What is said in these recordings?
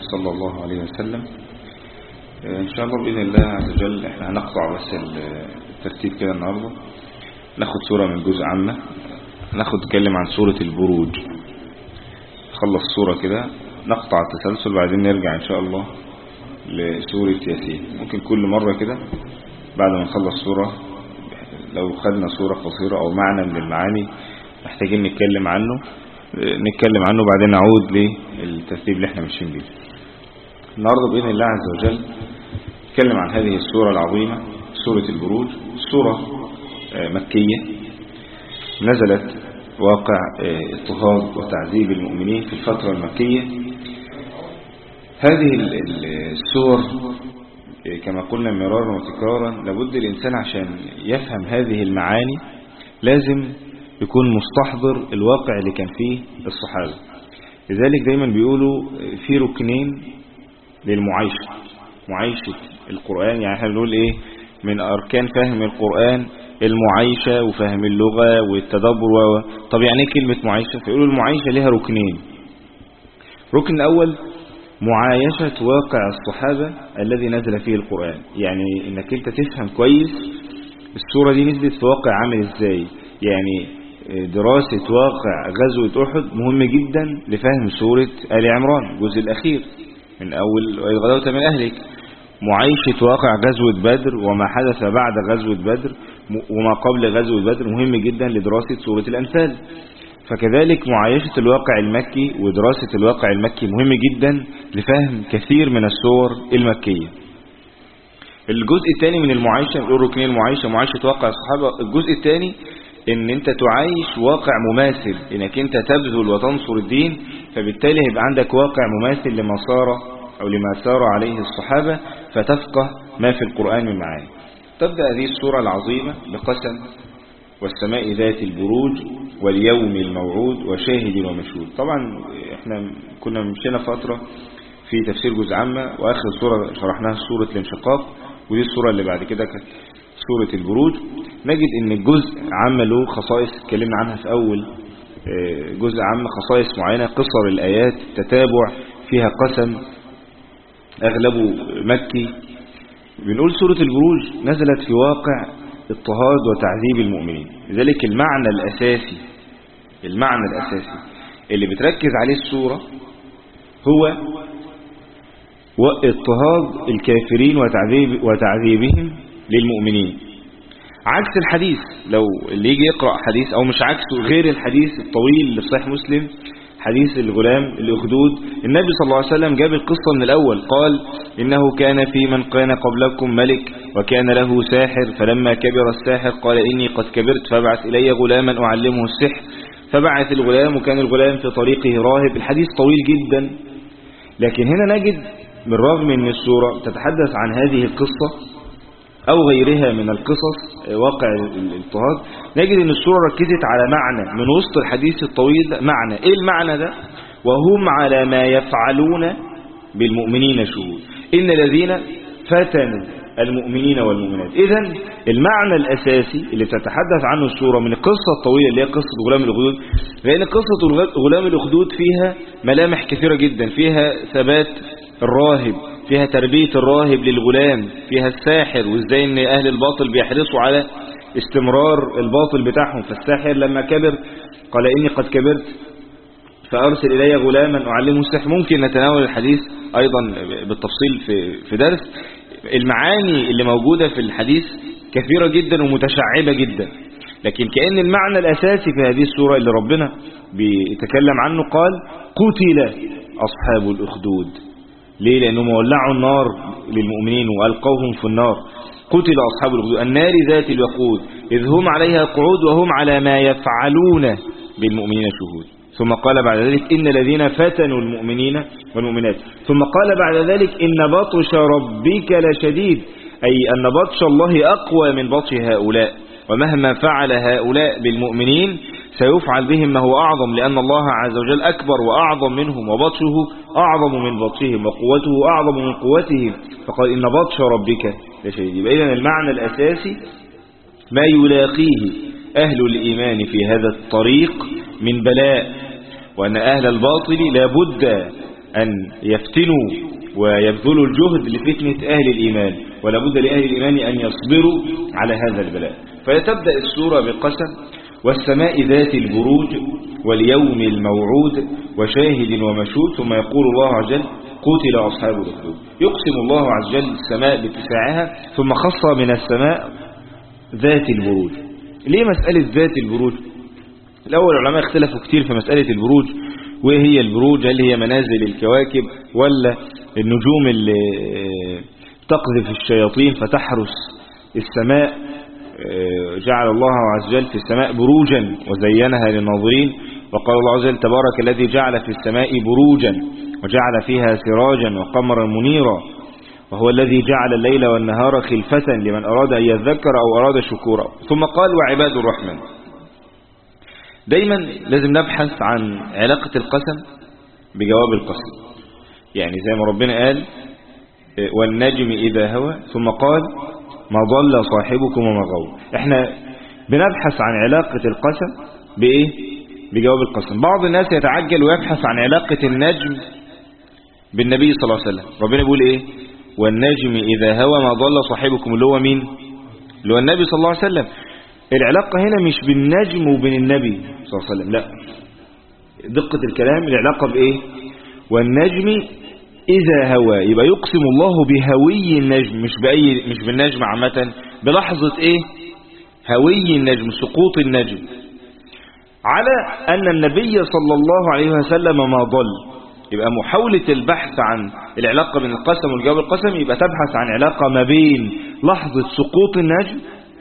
صلى الله عليه وسلم. إن شاء الله بإذن الله عز وجل احنا هنقطع بس الترتيب كده النهاردة، ناخد سورة من جزء عامة، نتكلم عن سورة البروج، نخلص سورة كده نقطع التسلسل، بعدين نرجع إن شاء الله لسورة ياسين. ممكن كل مرة كده بعد ما نخلص سورة لو خدنا سورة قصيرة أو معنى من المعاني محتاجين نتكلم عنه بعدين نعود للترتيب اللي احنا ماشيين بيه. النهاردة بإذن الله عز وجل نتكلم عن هذه السورة العظيمة، سورة البروج. سورة مكية نزلت واقع اضطهاد وتعذيب المؤمنين في الفترة المكية. هذه السور كما قلنا مرارا وتكرارا لابد الإنسان عشان يفهم هذه المعاني لازم يكون مستحضر الواقع اللي كان فيه الصحابة. لذلك دايما بيقولوا في ركنين للمعايشة، معايشة القرآن. يعني احنا بنقول ايه من أركان فهم القرآن؟ المعايشة وفهم اللغة والتدبر. طب يعني ايه كلمة معايشة؟ فيقولوا المعايشة لها ركنين. ركن الأول معايشة واقع الصحابة الذي نزل فيه القرآن، يعني انك انت تفهم كويس السورة دي نزلت في واقع عامل ازاي. يعني دراسة واقع غزوة أحد مهم جدا لفهم سورة آل عمران الجزء الأخير من أول وإذ غدوت من أهلك. معايشة واقع غزوة بدر وما حدث بعد غزوة بدر وما قبل غزوة بدر مهم جدا لدراسة سورة الأنفال. فكذلك معايشة الواقع المكي ودراسة الواقع المكي مهم جدا لفهم كثير من السور المكية. الجزء الثاني من المعايشة، نقول ركنين المعايشة، معايشة واقع الصحابة. الجزء الثاني ان انت تعايش واقع مماثل، انك انت تبذل وتنصر الدين، فبالتالي هيبقى عندك واقع مماثل لما سار عليه الصحابة، فتفقه ما في القرآن من معاني. تبدأ هذه السورة العظيمة بقسم والسماء ذات البروج واليوم الموعود وشاهد ومشهود. طبعا احنا كنا مشينا فترة في تفسير جزء عامة، واخر سورة شرحناها سورة الانشقاق، ودي السورة اللي بعد كده كانت سورة البروج. نجد ان الجزء عام له خصائص اتكلمنا عنها في اول جزء عام، خصائص معينة، قصر الآيات، تتابع، فيها قسم اغلبه مكي. بنقول سورة البروج نزلت في واقع اضطهاد وتعذيب المؤمنين. لذلك المعنى الأساسي اللي بتركز عليه السورة هو اضطهاد الكافرين وتعذيبهم للمؤمنين، عكس الحديث. لو اللي يجي يقرأ حديث أو مش عكسه، غير الحديث الطويل اللي في صحيح مسلم، حديث الغلام الأخدود، النبي صلى الله عليه وسلم جاب القصة من الأول، قال إنه كان في من كان قبلكم ملك وكان له ساحر، فلما كبر الساحر قال إني قد كبرت فابعث إلي غلاما أعلمه السحر، فبعث الغلام وكان الغلام في طريقه راهب. الحديث طويل جدا، لكن هنا نجد بالرغم من السورة تتحدث عن هذه القصة أو غيرها من القصص واقع الاضطهاد، نجد أن السورة ركزت على معنى من وسط الحديث الطويل ده. معنى إيه المعنى ده؟ وهم على ما يفعلون بالمؤمنين شهود، إن الذين فتنوا المؤمنين والمؤمنات. إذن المعنى الأساسي اللي تتحدث عنه السورة من القصة الطويلة اللي هي قصة غلام الأخدود، لأن قصة غلام الأخدود فيها ملامح كثيرة جدا، فيها ثبات الراهب، فيها تربية الراهب للغلام، فيها الساحر وازاي ان اهل الباطل بيحرصوا على استمرار الباطل بتاعهم. فالساحر لما كبر قال اني قد كبرت فارسل الي غلاما اعلمه السحر. ممكن نتناول الحديث ايضا بالتفصيل في درس. المعاني اللي موجودة في الحديث كثيرة جدا ومتشعبة جدا، لكن كأن المعنى الاساسي في هذه السورة اللي ربنا بيتكلم عنه قال قتل اصحاب الاخدود. ليه؟ لأنهم ولعوا النار للمؤمنين وألقوهم في النار. قتل أصحاب الأخدود النار ذات الوقود إذ هم عليها قعود وهم على ما يفعلون بالمؤمنين شهود. ثم قال بعد ذلك إن الذين فتنوا المؤمنين والمؤمنات. ثم قال بعد ذلك إن بطش ربك لشديد، أي أن بطش الله أقوى من بطش هؤلاء، ومهما فعل هؤلاء بالمؤمنين سيفعل بهم ما هو أعظم، لأن الله عز وجل أكبر وأعظم منهم، وبطشه أعظم من بطشهم وقوته أعظم من قوتهم، فقال إن بطش ربك لشديد. يبقى إذن المعنى الأساسي ما يلاقيه أهل الإيمان في هذا الطريق من بلاء، وأن أهل الباطل لابد أن يفتنوا ويبذلوا الجهد لفتنة أهل الإيمان، ولا بد لأهل الإيمان أن يصبروا على هذا البلاء. فتبدأ السورة بقسم: والسماء ذات البروج واليوم الموعود وشاهد ومشهود. ثم يقول الله عز وجل: قتل أصحاب الأخدود. يقسم الله عز وجل السماء باتساعها، ثم خص من السماء ذات البروج. ليه مسألة ذات البروج؟ الأول العلماء اختلفوا كتير في مسألة البروج، وهي البروج هل هي منازل الكواكب ولا النجوم اللي تقذف الشياطين فتحرس السماء. جعل الله عز وجل في السماء بروجا وزينها للناظرين، وقال الله عز وجل: تبارك الذي جعل في السماء بروجا وجعل فيها سراجا وقمرا منيرا وهو الذي جعل الليل والنهار خلفة لمن أراد أن يذكر أو أراد شكورا. ثم قال: وعباد الرحمن. دايما لازم نبحث عن علاقة القسم بجواب القسم، يعني زي ما ربنا قال: والنجم إذا هوى، ثم قال: ما ضل صاحبكم وما غوى. احنا بنبحث عن علاقة القسم بإيه؟ بجواب القسم. بعض الناس يتعجل ويبحث عن علاقة النجم بالنبي صلى الله عليه وسلم. ربنا بيقول إيه؟ والنجم إذا هوى ما ضل صاحبكم، اللي هو مين؟ اللي هو النبي صلى الله عليه وسلم. العلاقة هنا مش بالنجم وبين النبي صلى الله عليه وسلم، لا، دقة الكلام، العلاقة بإيه؟ والنجم إذا هوى، يبقى يقسم الله بهوي النجم، مش بالنجم عامة، بلحظة إيه؟ هوي النجم، سقوط النجم، على أن النبي صلى الله عليه وسلم ما ضل. يبقى محاولة البحث عن العلاقة بين القسم والجواب القسم يبقى تبحث عن علاقة ما بين لحظة سقوط النجم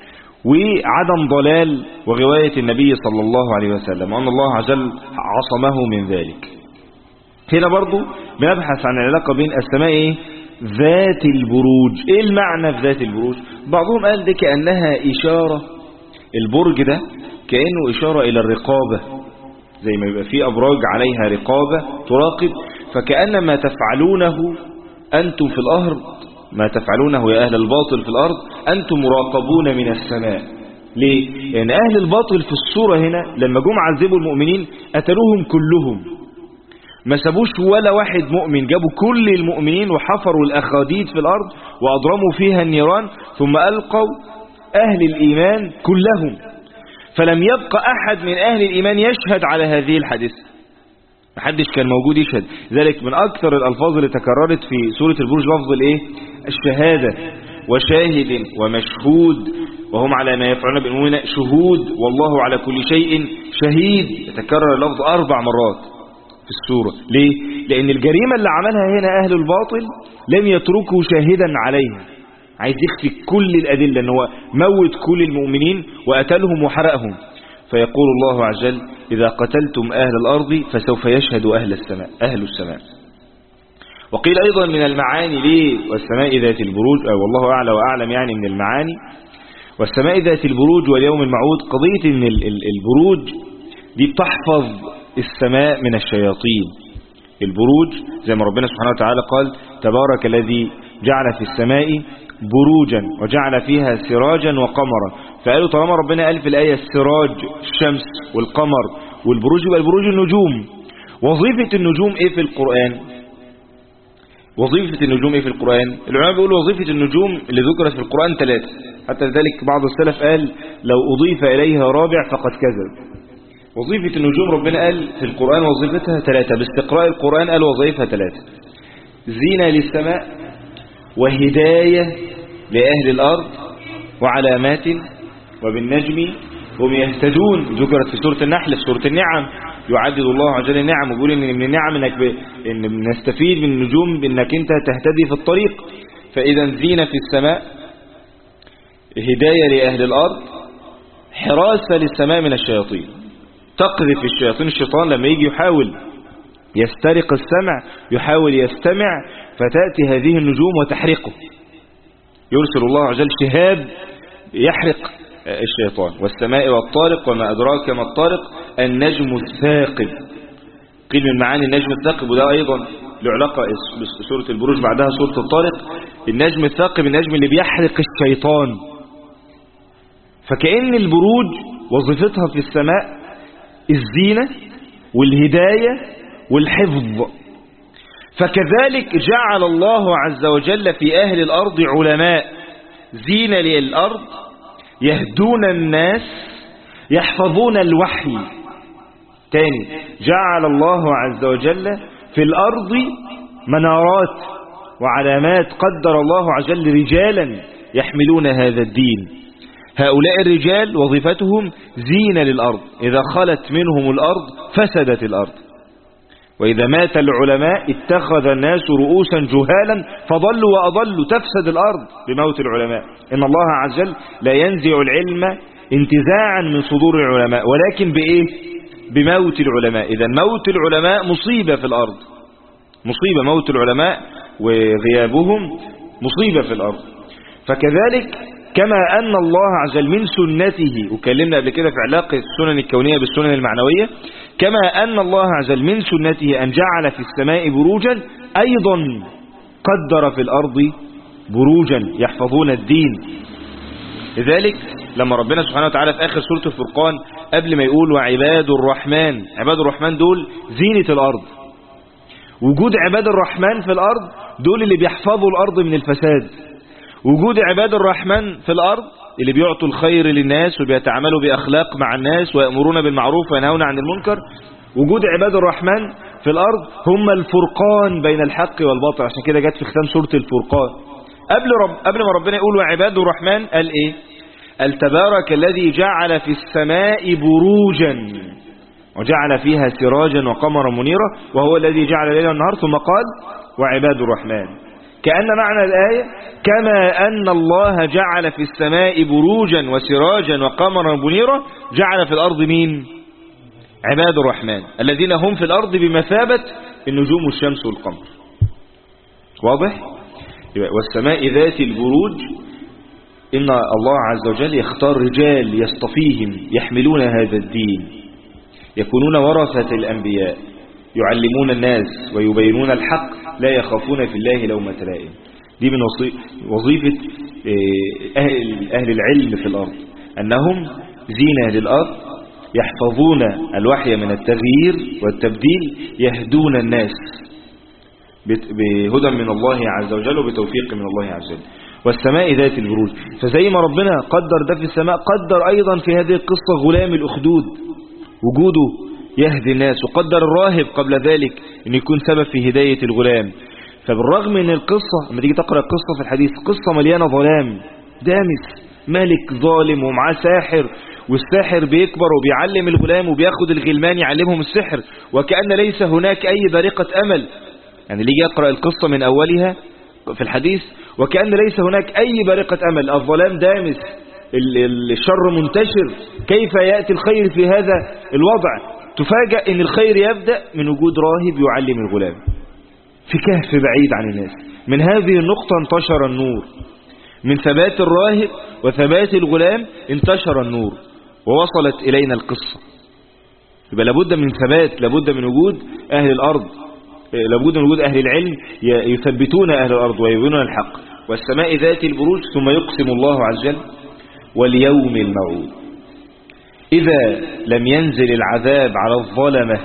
وعدم ضلال وغواية النبي صلى الله عليه وسلم، وأن الله عز وجل عصمه من ذلك. هنا برضو بنبحث عن العلاقة بين السماء إيه؟ ذات البروج. إيه المعنى في ذات البروج؟ بعضهم قال دي كأنها إشارة، البرج ده كأنه إشارة إلى الرقابة، زي ما يبقى فيه أبراج عليها رقابة تراقب، فكأن ما تفعلونه أنتم في الأرض، ما تفعلونه يا أهل الباطل في الأرض أنتم مراقبون من السماء. ليه؟ لأن أهل الباطل في الصورة هنا لما جم عذبوا المؤمنين قتلوهم كلهم، ما سابوش ولا واحد مؤمن، جابوا كل المؤمنين وحفروا الأخاديد في الأرض وأضرموا فيها النيران، ثم ألقوا أهل الإيمان كلهم، فلم يبقى أحد من أهل الإيمان يشهد على هذه الحادثة، محدش كان موجود يشهد. ذلك من أكثر الألفاظ اللي تكررت في سورة البروج لفظ الإيه؟ الشهادة، وشاهد ومشهود وهم على ما يفعلون بالمؤمنين شهود والله على كل شيء شهيد. يتكرر اللفظ 4 مرات في السورة. ليه؟ لأن الجريمة اللي عملها هنا أهل الباطل لم يتركوا شاهدا عليها، عايز يخفي كل الأدلة، أنه موت كل المؤمنين وقتلهم وحرقهم. فيقول الله عز وجل: إذا قتلتم أهل الأرض فسوف يشهد أهل السماء. وقيل أيضا من المعاني ليه والسماء ذات البروج، والله أعلى وأعلم، يعني من المعاني والسماء ذات البروج واليوم الموعود، قضية أن البروج دي بتحفظ السماء من الشياطين. البروج زي ما ربنا سبحانه وتعالى قال: تبارك الذي جعل في السماء بروجا وجعل فيها سراجا وقمرا. فقالوا طالما ربنا قال في الآية السراج الشمس والقمر والبروج، يبقى البروج النجوم. وظيفة النجوم ايه في القرآن؟ وظيفة النجوم ايه في القرآن؟ العلماء بيقولوا وظيفة النجوم اللي ذكرت في القرآن 3، حتى لذلك بعض السلف قال لو أضيف إليها رابع فقد كذب. وظيفة النجوم ربنا قال في القرآن وظيفتها 3، باستقراء القرآن قال وظيفة 3: زينة للسماء، وهداية لأهل الأرض، وعلامات، وبالنجم هم يهتدون. ذكرت في سورة النحل، في سورة النعم يعدد الله عز وجل النعم ويقول إن من النعم إن نستفيد من النجوم بأنك أنت تهتدي في الطريق. فإذا زينة في السماء، هداية لأهل الأرض، حراسة للسماء من الشياطين، تقذف الشياطين. الشيطان لما يجي يحاول يسترق السمع يحاول يستمع، فتأتي هذه النجوم وتحرقه، يرسل الله عز وجل شهاب يحرق الشيطان. والسماء والطارق وما أدراك ما الطارق النجم الثاقب. قيل من معاني النجم الثاقب، وده أيضا له علاقة سورة البروج بعدها سورة الطارق. النجم الثاقب النجم اللي بيحرق الشيطان. فكأن البروج وظيفتها في السماء الزينة والهداية والحفظ. فكذلك جعل الله عز وجل في أهل الأرض علماء زينة للأرض يهدون الناس يحفظون الوحي. تاني، جعل الله عز وجل في الأرض منارات وعلامات، قدر الله عز وجل رجالا يحملون هذا الدين. هؤلاء الرجال وظيفتهم زينة للأرض، إذا خلت منهم الأرض فسدت الأرض، وإذا مات العلماء اتخذ الناس رؤوسا جهالا فضلوا وأضلوا، تفسد الأرض بموت العلماء. إن الله عز وجل لا ينزع العلم انتزاعا من صدور العلماء، ولكن بإيه؟ بموت العلماء. إذا موت العلماء مصيبة في الأرض، مصيبة، موت العلماء وغيابهم مصيبة في الأرض. فكذلك كما أن الله عز وجل من سنته، وكلمنا قبل كده في علاقة السنن الكونية بالسنن المعنوية، كما أن الله عز وجل من سنته أن جعل في السماء بروجا، أيضا قدر في الأرض بروجا يحفظون الدين. لذلك لما ربنا سبحانه وتعالى في آخر سورة الفرقان قبل ما يقول وعباد الرحمن، عباد الرحمن دول زينة الأرض، وجود عباد الرحمن في الأرض دول اللي بيحفظوا الأرض من الفساد. وجود عباد الرحمن في الأرض اللي بيعطوا الخير للناس وبيتعاملوا بأخلاق مع الناس ويأمرون بالمعروف وينهون عن المنكر. وجود عباد الرحمن في الأرض هم الفرقان بين الحق والباطل، عشان كده جت في ختام سورة الفرقان قبل ما ربنا يقول وعباد الرحمن قال إيه؟ قال تبارك الذي جعل في السماء بروجا وجعل فيها سراجا وقمرا منيرا وهو الذي جعل الليل والنهار، ثم قال وعباد الرحمن. كأن معنى الآية كما أن الله جعل في السماء بروجا وسراجا وقمرا منيرا، جعل في الأرض مين؟ عباد الرحمن الذين هم في الأرض بمثابة النجوم والشمس والقمر. واضح؟ والسماء ذات البروج، إن الله عز وجل يختار رجال يصطفيهم يحملون هذا الدين، يكونون ورثة الأنبياء، يعلمون الناس ويبينون الحق، لا يخافون في الله لومة لائم. دي من وظيفة أهل العلم في الأرض، أنهم زينة للأرض، يحفظون الوحي من التغيير والتبديل، يهدون الناس بهدى من الله عز وجل وبتوفيق من الله عز وجل. والسماء ذات البروج، فزي ما ربنا قدر ده في السماء قدر أيضا في هذه القصة غلام الأخدود وجوده يهدي الناس، وقدر الراهب قبل ذلك أن يكون سبب في هداية الغلام. فبالرغم من القصة لما تيجي تقرأ القصة في الحديث قصة مليانة ظلام دامس، ملك ظالم ومعاه ساحر، والساحر بيكبر وبيعلم الغلام وبياخد الغلمان يعلمهم السحر، وكأن ليس هناك أي بارقة أمل. يعني اللي يجي يقرأ القصة من أولها في الحديث وكأن ليس هناك أي بارقة أمل، الظلام دامس، الشر منتشر، كيف يأتي الخير في هذا الوضع؟ تفاجأ أن الخير يبدأ من وجود راهب يعلم الغلام في كهف بعيد عن الناس. من هذه النقطة انتشر النور، من ثبات الراهب وثبات الغلام انتشر النور ووصلت إلينا القصة. يبقى لابد من ثبات، لابد من وجود أهل الأرض، لابد من وجود أهل العلم يثبتون أهل الأرض ويبينون الحق. والسماء ذات البروج، ثم يقسم الله عز وجل واليوم الموعود، إذا لم ينزل العذاب على الظلمة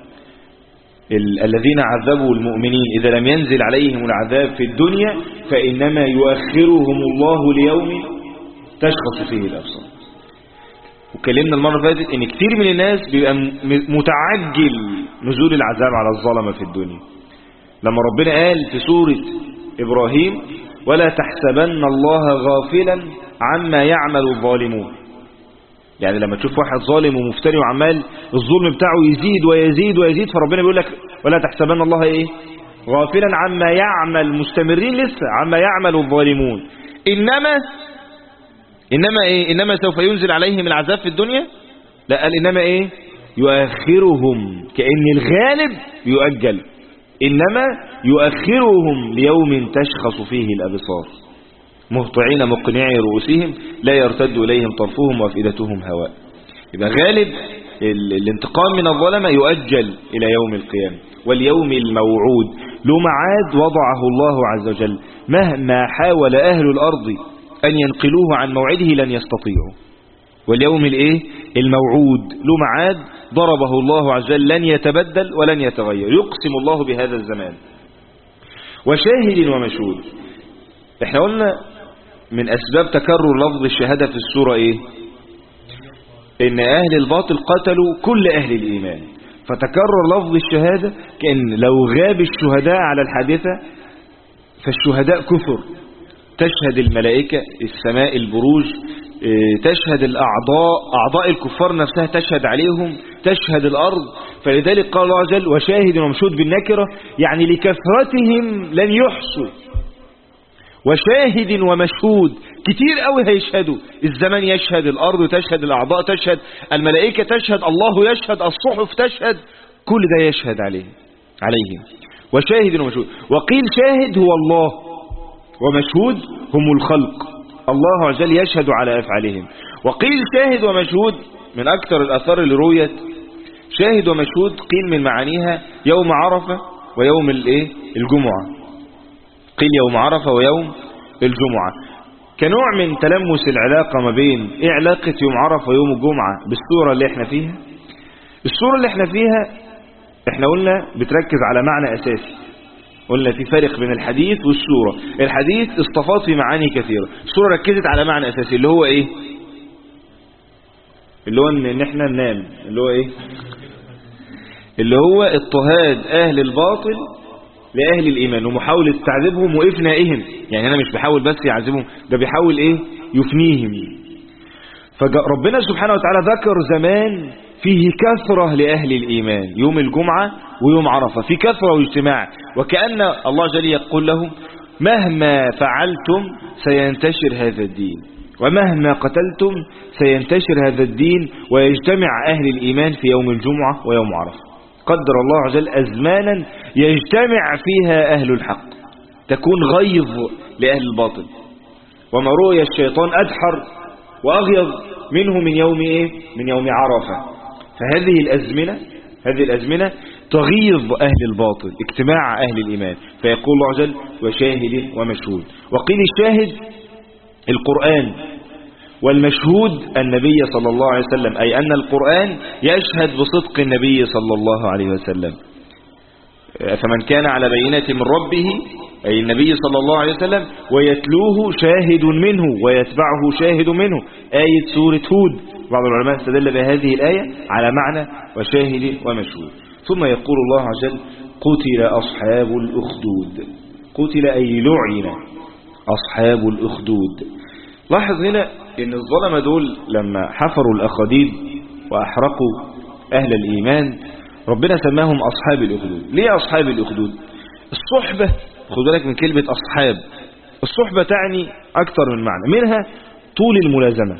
الذين عذبوا المؤمنين، إذا لم ينزل عليهم العذاب في الدنيا فإنما يؤخرهم الله ليوم تشخص فيه الأبصار. وكلمنا المرة فاتت إن كتير من الناس بيبقى متعجل نزول العذاب على الظلمة في الدنيا. لما ربنا قال في سورة إبراهيم ولا تحسبن الله غافلا عما يعمل الظالمون، يعني لما تشوف واحد ظالم ومفتري وعمال الظلم بتاعه يزيد ويزيد ويزيد، فربنا بيقول لك ولا تحسبن الله ايه غافلا عما يعمل، مستمرين لسه عما يعمل الظالمون، انما سوف ينزل عليهم العذاب في الدنيا. لا، قال انما ايه يؤخرهم، كأن الغالب يؤجل، انما يؤخرهم ليوم تشخص فيه الابصار مهطعين مقنعي رؤوسهم لا يرتد إليهم طرفهم وأفئدتهم هواء. يبقى غالب الانتقام من الظلمة يؤجل إلى يوم القيامة. واليوم الموعود له ميعاد وضعه الله عز وجل، مهما حاول أهل الأرض أن ينقلوه عن موعده لن يستطيعوا. واليوم الموعود له ميعاد ضربه الله عز وجل، لن يتبدل ولن يتغير. يقسم الله بهذا الزمان وشاهد ومشهود. احنا قلنا من أسباب تكرر لفظ الشهادة في السورة إيه؟ إن أهل الباطل قتلوا كل أهل الإيمان، فتكرر لفظ الشهادة كأن لو غاب الشهداء على الحادثة فالشهداء كثر. تشهد الملائكة، السماء، البروج، تشهد الأعضاء، أعضاء الكفار نفسها تشهد عليهم، تشهد الأرض. فلذلك قال الله عز وجل وشاهد ومشهود بالنكرة، يعني لكثرتهم لن يحصوا. وشاهد ومشهود كتير قوي هيشهدوا، الزمن يشهد، الأرض تشهد، الأعضاء تشهد، الملائكة تشهد، الله يشهد، الصحف تشهد، كل ده يشهد عليهم. وشاهد ومشهود. وقيل شاهد هو الله، ومشهود هم الخلق، الله عز وجل يشهد على أفعالهم. وقيل شاهد ومشهود من أكثر الأثار اللي رويت، شاهد ومشهود قيل من معانيها يوم عرفة ويوم الجمعة. قيل يوم عرفة ويوم الجمعة كنوع من تلمس العلاقة ما بين ايه علاقة يوم عرفة ويوم الجمعة بالسورة اللي احنا فيها. السورة اللي احنا فيها احنا قلنا بتركز على معنى أساسي، قلنا في فرق بين الحديث والسورة. الحديث استفاض في معاني كثيرة، السورة ركزت على معنى أساسي اللي هو ايه؟ اللي هو ان احنا ننام، اللي هو ايه؟ اللي هو اضطهاد اهل الباطل لأهل الإيمان ومحاولة تعذيبهم وإفنائهم. يعني أنا مش بحاول بس يعذبهم، ده بيحاول يفنيهم. فربنا سبحانه وتعالى ذكر زمان فيه كثرة لأهل الإيمان، يوم الجمعة ويوم عرفة في كثرة واجتماع، وكأن الله جل يقول لهم مهما فعلتم سينتشر هذا الدين، ومهما قتلتم سينتشر هذا الدين ويجتمع أهل الإيمان في يوم الجمعة ويوم عرفة. قدر الله عز وجل أزمانا يجتمع فيها أهل الحق، تكون غيظ لأهل الباطل. وما رؤي الشيطان أدحر وأغيظ منه من يوم من يوم عرفة. فهذه الأزمنة تغيظ أهل الباطل، اجتماع أهل الإيمان. فيقول الله عز وجل وشاهد ومشهود. وقيل الشاهد القرآن، والمشهود النبي صلى الله عليه وسلم، أي أن القرآن يشهد بصدق النبي صلى الله عليه وسلم. فمن كان على بينة من ربه أي النبي صلى الله عليه وسلم ويتلوه شاهد منه ويتبعه شاهد منه، آية سورة هود. بعض العلماء استدل بهذه الآية على معنى وشاهد ومشهود. ثم يقول الله عز وجل قتل أصحاب الأخدود. قتل أي لعن أصحاب الأخدود. لاحظ هنا ان الظلمة دول لما حفروا الأخديد وأحرقوا أهل الإيمان ربنا سماهم أصحاب الأخدود. ليه أصحاب الأخدود؟ الصحبة، خد بالك من كلمة أصحاب، الصحبة تعني أكثر من معنى، منها طول الملازمة،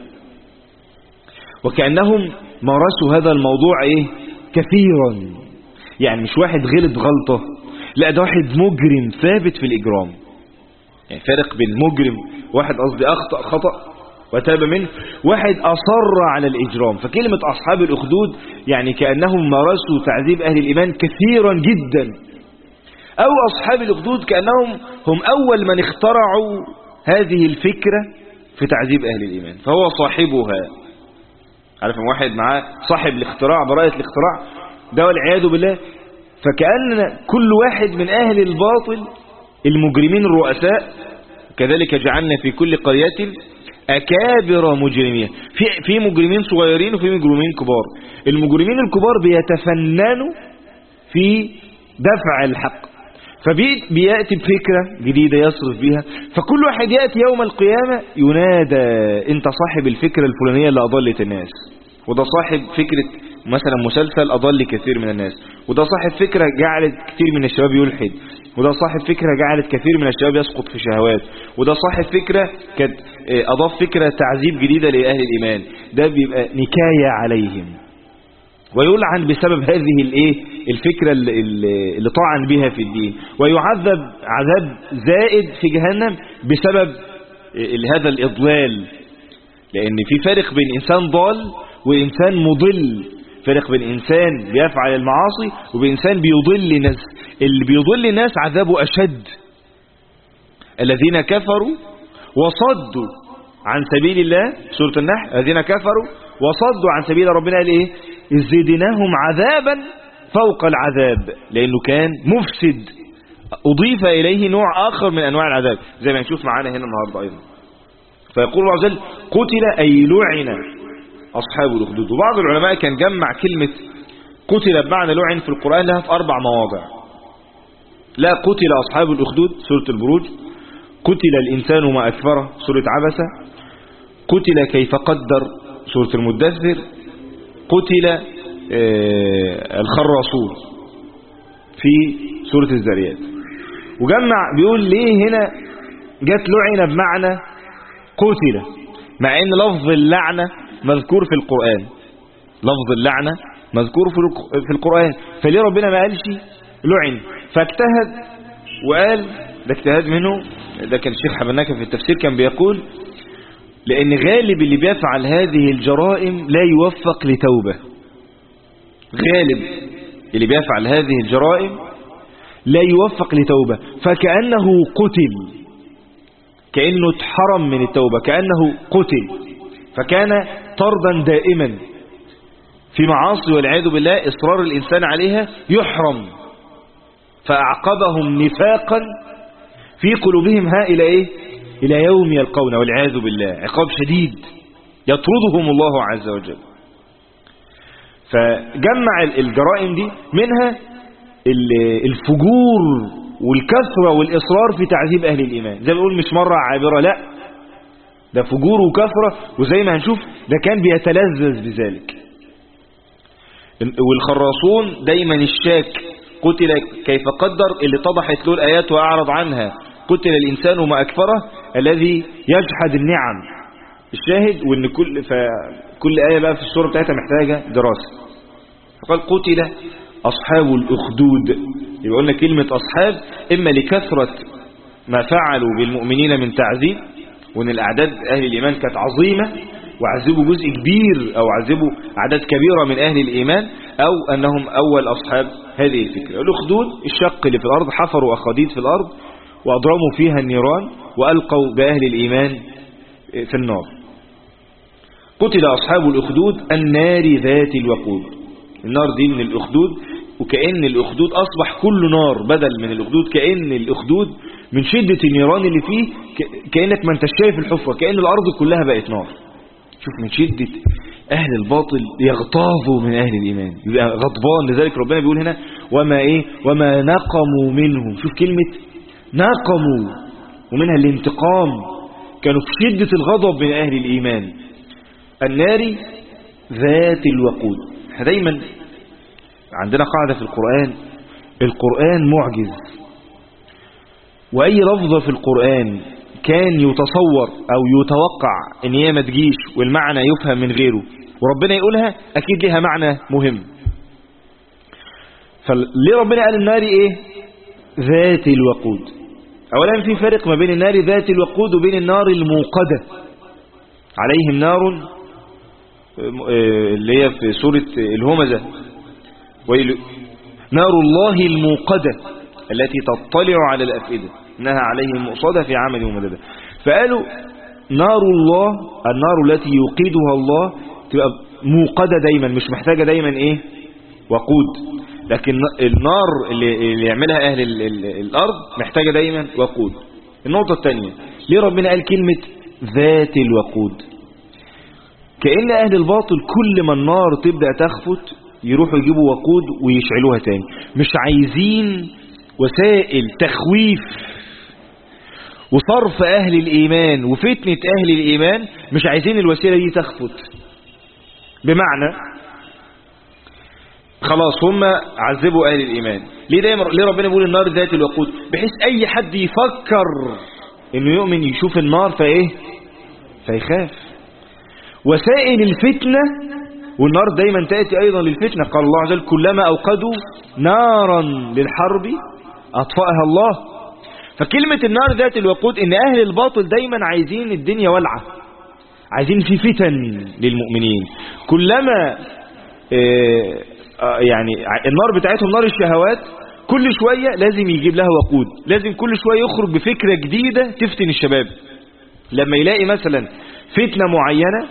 وكأنهم مارسوا هذا الموضوع كثيرا. يعني مش واحد غلط غلطة، لا ده واحد مجرم ثابت في الإجرام. يعني فارق بين مجرم، واحد أخطأ خطأ وتاب منه، واحد أصر على الإجرام. فكلمة أصحاب الأخدود يعني كأنهم مارسوا تعذيب أهل الإيمان كثيرا جدا. أو أصحاب الأخدود كأنهم هم أول من اخترعوا هذه الفكرة في تعذيب أهل الإيمان، فهو صاحبها. عارف واحد معاه صاحب الاختراع، براءة الاختراع ده والعياذ بالله. فكأن كل واحد من أهل الباطل المجرمين الرؤساء، كذلك جعلنا في كل قرية أكابر مجرمين، في مجرمين صغيرين وفي مجرمين كبار. المجرمين الكبار بيتفننوا في دفع الحق، فبيأتي بفكرة جديدة يصرف بها. فكل واحد يأتي يوم القيامة ينادى انت صاحب الفكرة الفلانية اللي أضلت الناس، وده صاحب فكرة مثلا مسلسل أضل كثير من الناس، وده صاحب فكرة جعلت كثير من الشباب يلحد، وده صاحب فكرة جعلت كثير من الشباب يسقط في شهوات، وده صاحب فكرة أضاف فكرة تعذيب جديدة لأهل الإيمان. ده بيبقى نكاية عليهم ويلعن بسبب هذه الفكرة اللي طعن بها في الدين، ويعذب عذاب زائد في جهنم بسبب هذا الإضلال. لأن في فرق بين إنسان ضال وإنسان مضل، فرق بين إنسان بيفعل المعاصي وبإنسان بيضل الناس. اللي بيضل الناس عذابه أشد. الذين كفروا وصدوا عن سبيل الله، سورة النحل، الذين كفروا وصدوا عن سبيل ربنا قال زدناهم عذابا فوق العذاب، لأنه كان مفسد أضيف إليه نوع آخر من أنواع العذاب زي ما نشوف معانا هنا النهاردة أيضا. فيقول الله عز وجل قتل أي لعن أصحاب الأخدود. وبعض العلماء كان جمع كلمة قتل بمعنى لعن في القرآن لها في 4 مواضع. لا، قتل أصحاب الأخدود سورة البروج، قتل الإنسان ما أكفره سورة عبسة، قتل كيف قدر سورة المدثر، قتل الخراصون في سورة الذاريات. وجمع بيقول ليه هنا جت لعن بمعنى قتل مع ان لفظ اللعنة مذكور في القرآن، لفظ اللعنة مذكور في القرآن، فليه ربنا ما قالش لعن؟ فاجتهد وقال، ده اجتهاد منه، ده كان الشيخ حبناكة في التفسير كان بيقول لأن غالب اللي بيفعل هذه الجرائم لا يوفق لتوبة. غالب اللي بيفعل هذه الجرائم لا يوفق لتوبة، فكأنه قتل، كأنه اتحرم من التوبة، كأنه قتل، فكان طردا دائما في معاصي والعياذ بالله إصرار الإنسان عليها يحرم، فأعقبهم نفاقا في قلوبهم إلى إيه؟ إلى يوم يلقون والعياذ بالله، عقاب شديد يطردهم الله عز وجل. فجمع الجرائم دي منها الفجور والكثرة والإصرار في تعذيب أهل الإيمان، زي ما بقول مش مرة عابرة، لا ده فجور وكثرة، وزي ما هنشوف ده كان بيتلذذ بذلك. والخراصون دايما الشاك، قتل كيف قدر اللي طبحت له الآيات وأعرض عنها، قتل الإنسان ما أكفره الذي يجحد النعم. الشاهد وإن كل آية بقى في السورة بتاعتها محتاجة دراسة. فقال قتل أصحاب الأخدود، يبقى قلنا كلمة أصحاب إما لكثرة ما فعلوا بالمؤمنين من تعذيب، وإن الأعداد أهل الإيمان كانت عظيمة وعذبوا جزء كبير أو عذبوا أعداد كبيرة من أهل الإيمان، أو أنهم أول أصحاب هذه الفكرة. الأخدود الشق اللي في الأرض، حفروا أخاديد في الأرض وأضرموا فيها النيران وألقوا بأهل الإيمان في النار. قتل أصحاب الأخدود النار ذات الوقود. النار دي من الأخدود، وكأن الأخدود أصبح كل نار بدل من الأخدود، كأن الأخدود من شدة النيران اللي فيه كأنك ما انت شايف الحفرة، كأن الأرض كلها بقت نار. شوف من شدة أهل الباطل يغتاظوا من أهل الإيمان، يبقى غضبان. لذلك ربنا بيقول هنا وما نقموا منهم. شوف كلمة نقموا، ومنها الانتقام، كانوا في شدة الغضب من أهل الإيمان. النار ذات الوقود. دايما عندنا قاعدة في القرآن معجز، وأي لفظة في القرآن كان يتصور أو يتوقع إن هي ما تجيش والمعنى يفهم من غيره وربنا يقولها أكيد لها معنى مهم. فليه ربنا قال النار إيه؟ ذات الوقود. أولا في فرق ما بين النار ذات الوقود وبين النار الموقدة. عليهم نار اللي هي في سورة الهمزة، نار الله الموقدة التي تطلع على الأفئدة إنها عليهم مؤصدة في عمل ومدد. فقالوا نار الله، النار التي يوقدها الله تبقى موقدة دايما، مش محتاجة دايما إيه؟ وقود. لكن النار اللي يعملها أهل الأرض محتاجة دايما وقود. النقطة الثانية، ليه ربنا قال كلمة ذات الوقود؟ كأن أهل الباطل كل ما النار تبدأ تخفت يروحوا يجيبوا وقود ويشعلوها تاني. مش عايزين وسائل تخويف وصرف أهل الإيمان وفتنة أهل الإيمان، مش عايزين الوسيلة دي تخفت. بمعنى خلاص هم عذبوا أهل الإيمان، ليه ربنا بيقول النار ذات الوقود؟ بحيث أي حد يفكر إنه يؤمن يشوف النار فيخاف. وسائل الفتنة، والنار دايما تأتي أيضا للفتنة. قال الله عز وجل كلما أوقدوا نارا للحرب أطفأها الله. فكلمة النار ذات الوقود إن أهل الباطل دايما عايزين الدنيا ولعة، عايزين في فتن للمؤمنين. كلما يعني النار بتاعتهم نار الشهوات، كل شوية لازم يجيب لها وقود، لازم كل شوية يخرج بفكرة جديدة تفتن الشباب. لما يلاقي مثلا فتنة معينة،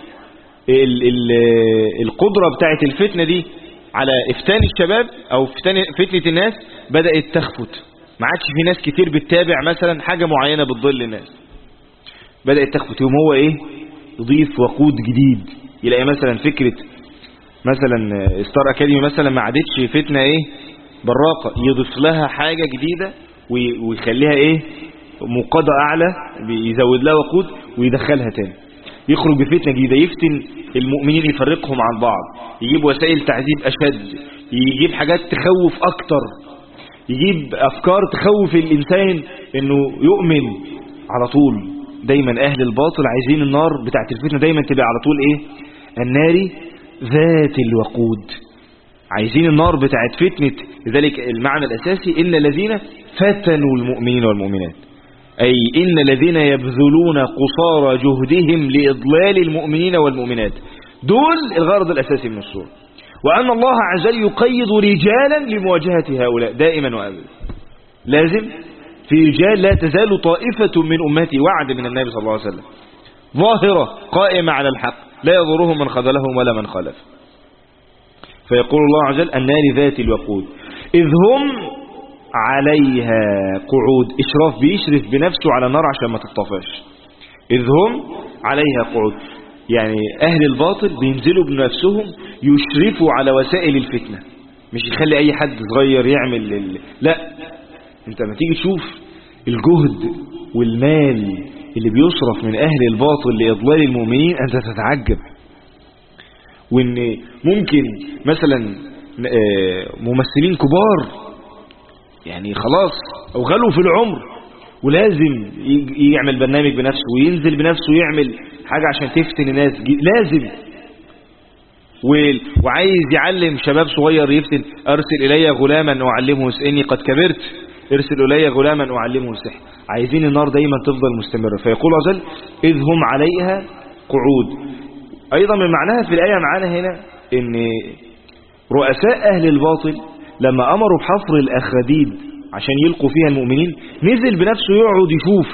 القدرة بتاعت الفتنة دي على افتان الشباب او فتنة الناس بدأت تخفت، ما عادش في ناس كتير بتتابع مثلا حاجة معينة بتضل الناس، بدأت تخفت. يوم هو ايه يضيف وقود جديد، يلاقي مثلا فكرة مثلا ستار اكاديمي مثلا ما عادتش فتنة ايه براقة، يضيف لها حاجة جديدة ويخليها ايه مقاضة اعلى، يزود لها وقود ويدخلها تاني، يخرج بفتنة جديدة، يفتن المؤمنين، يفرقهم عن بعض، يجيب وسائل تعذيب اشد، يجيب حاجات تخوف اكتر، يجيب افكار تخوف الانسان انه يؤمن على طول. دايما اهل الباطل عايزين النار بتاعت الفتنة دايما تبقى على طول ايه النار ذات الوقود، عايزين النار بتاعت فتنة. لذلك المعنى الاساسي ان الذين فتنوا المؤمنين والمؤمنات، أي إن الذين يبذلون قصارى جهدهم لإضلال المؤمنين والمؤمنات، دول الغرض الأساسي من السورة. وأن الله عز وجل يقيض رجالا لمواجهة هؤلاء دائما وأبدا، لازم في رجال لا تزال طائفة من أمتي، وعد من النبي صلى الله عليه وسلم، ظاهرة قائمة على الحق لا يضرهم من خذلهم ولا من خالف. فيقول الله عز وجل النار ذات الوقود إذ هم عليها قعود، إشراف، بيشرف بنفسه على النار عشان ما تطفاش. إذ هم عليها قعود، يعني أهل الباطل بينزلوا بنفسهم يشرفوا على وسائل الفتنة، مش يخلي أي حد صغير يعمل لا، انت ما تيجي تشوف الجهد والمال اللي بيصرف من أهل الباطل لإضلال المؤمنين أنت تتعجب. وإن ممكن مثلا ممثلين كبار يعني خلاص أو غلوا في العمر ولازم يعمل برنامج بنفسه وينزل بنفسه ويعمل حاجة عشان تفتن الناس، لازم وعايز يعلم شباب صغير يفتن، أرسل إلي غلاما أعلمه إني قد كبرت، ارسل إلي غلاما أعلمه السحر. عايزين النار دايما تفضل مستمرة. فيقول عز وجل إذ هم عليها قعود. أيضا من معناها في الآية معانا هنا إن رؤساء أهل الباطل لما أمروا بحفر الأخاديد عشان يلقوا فيها المؤمنين نزل بنفسه يقعد يشوف،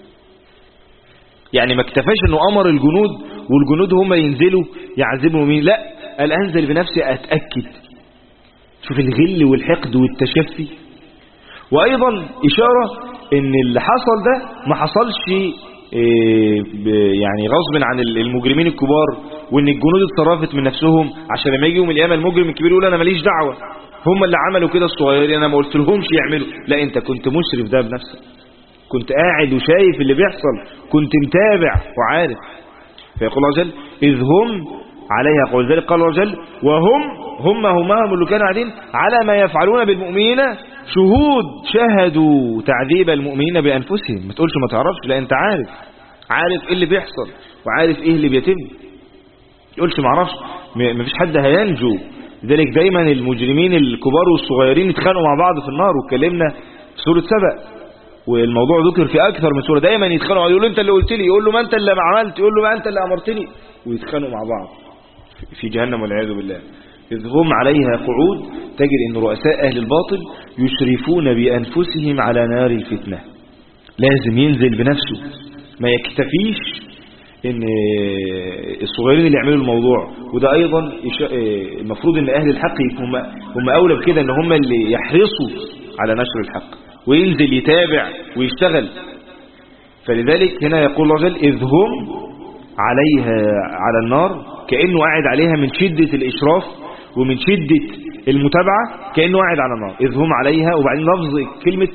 يعني ما اكتفاش انه امر الجنود والجنود هم ينزلوا يعذبوا المؤمنين، لا قال انزل بنفسي اتأكد. شوف الغل والحقد والتشفي. وايضا اشارة ان اللي حصل ده ما حصلش يعني غصب عن المجرمين الكبار، وان الجنود اتصرفت من نفسهم عشان لما يجي يوم القيامه المجرم الكبير يقول انا ماليش دعوه، هم اللي عملوا كده الصغيرين انا ما قلت لهمش يعملوا، لا انت كنت مشرف ده بنفسك، كنت قاعد وشايف اللي بيحصل، كنت متابع وعارف. فيقول الله عز وجل اذ هم عليها قول، ذلك قال الله عز وجل هم اللي كانوا قاعدين على ما يفعلون بالمؤمنين شهود، شهدوا تعذيب المؤمنين بانفسهم. ما تقولش ما تعرفش، لا انت عارف ايه اللي بيحصل وعارف ايه اللي بيتم. ما تقولش ما اعرفش، ما فيش حد هينجو. لذلك دايما المجرمين الكبار والصغيرين يتخانقوا مع بعض في النار، واتكلمنا في سورة سبأ والموضوع ذكر في اكثر من سورة، دايما يتخانقوا، يقول له انت اللي قلت لي، يقول له ما انت اللي عملت، يقول له ما انت اللي امرتني، ويتخانقوا مع بعض في جهنم والعياذ بالله. إذ هم عليها قعود، تجد ان رؤساء اهل الباطل يشرفون بانفسهم على نار الفتنة، لازم ينزل بنفسه، ما يكتفيش ان الصغيرين اللي يعملوا الموضوع. وده ايضا المفروض ان اهل الحق هم اولى بكده، ان هم اللي يحرصوا على نشر الحق وينزل يتابع ويشتغل. فلذلك هنا يقول الله عز وجل اذ هم عليها على النار، كأنه قاعد عليها من شدة الاشراف ومن شدة المتابعة، كأنه قاعد على النار. اذ هم عليها، وبعدين لفظ كلمة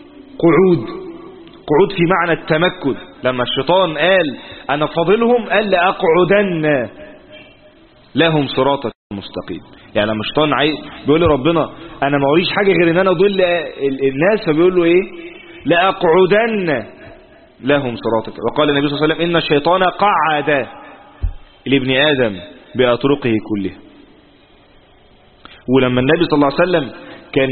قعود في معنى التمكن. لما الشيطان قال انا فاضلهم قال لأقعدن لهم صراطك المستقيم، يعني لما الشيطان بيقول لربنا انا ما وريش حاجة غير ان انا اضل الناس، فبيقول له ايه لأقعدن لهم صراطك. وقال النبي صلى الله عليه وسلم ان الشيطان قعد لابن آدم بأطرقه كلها. ولما النبي صلى الله عليه وسلم كان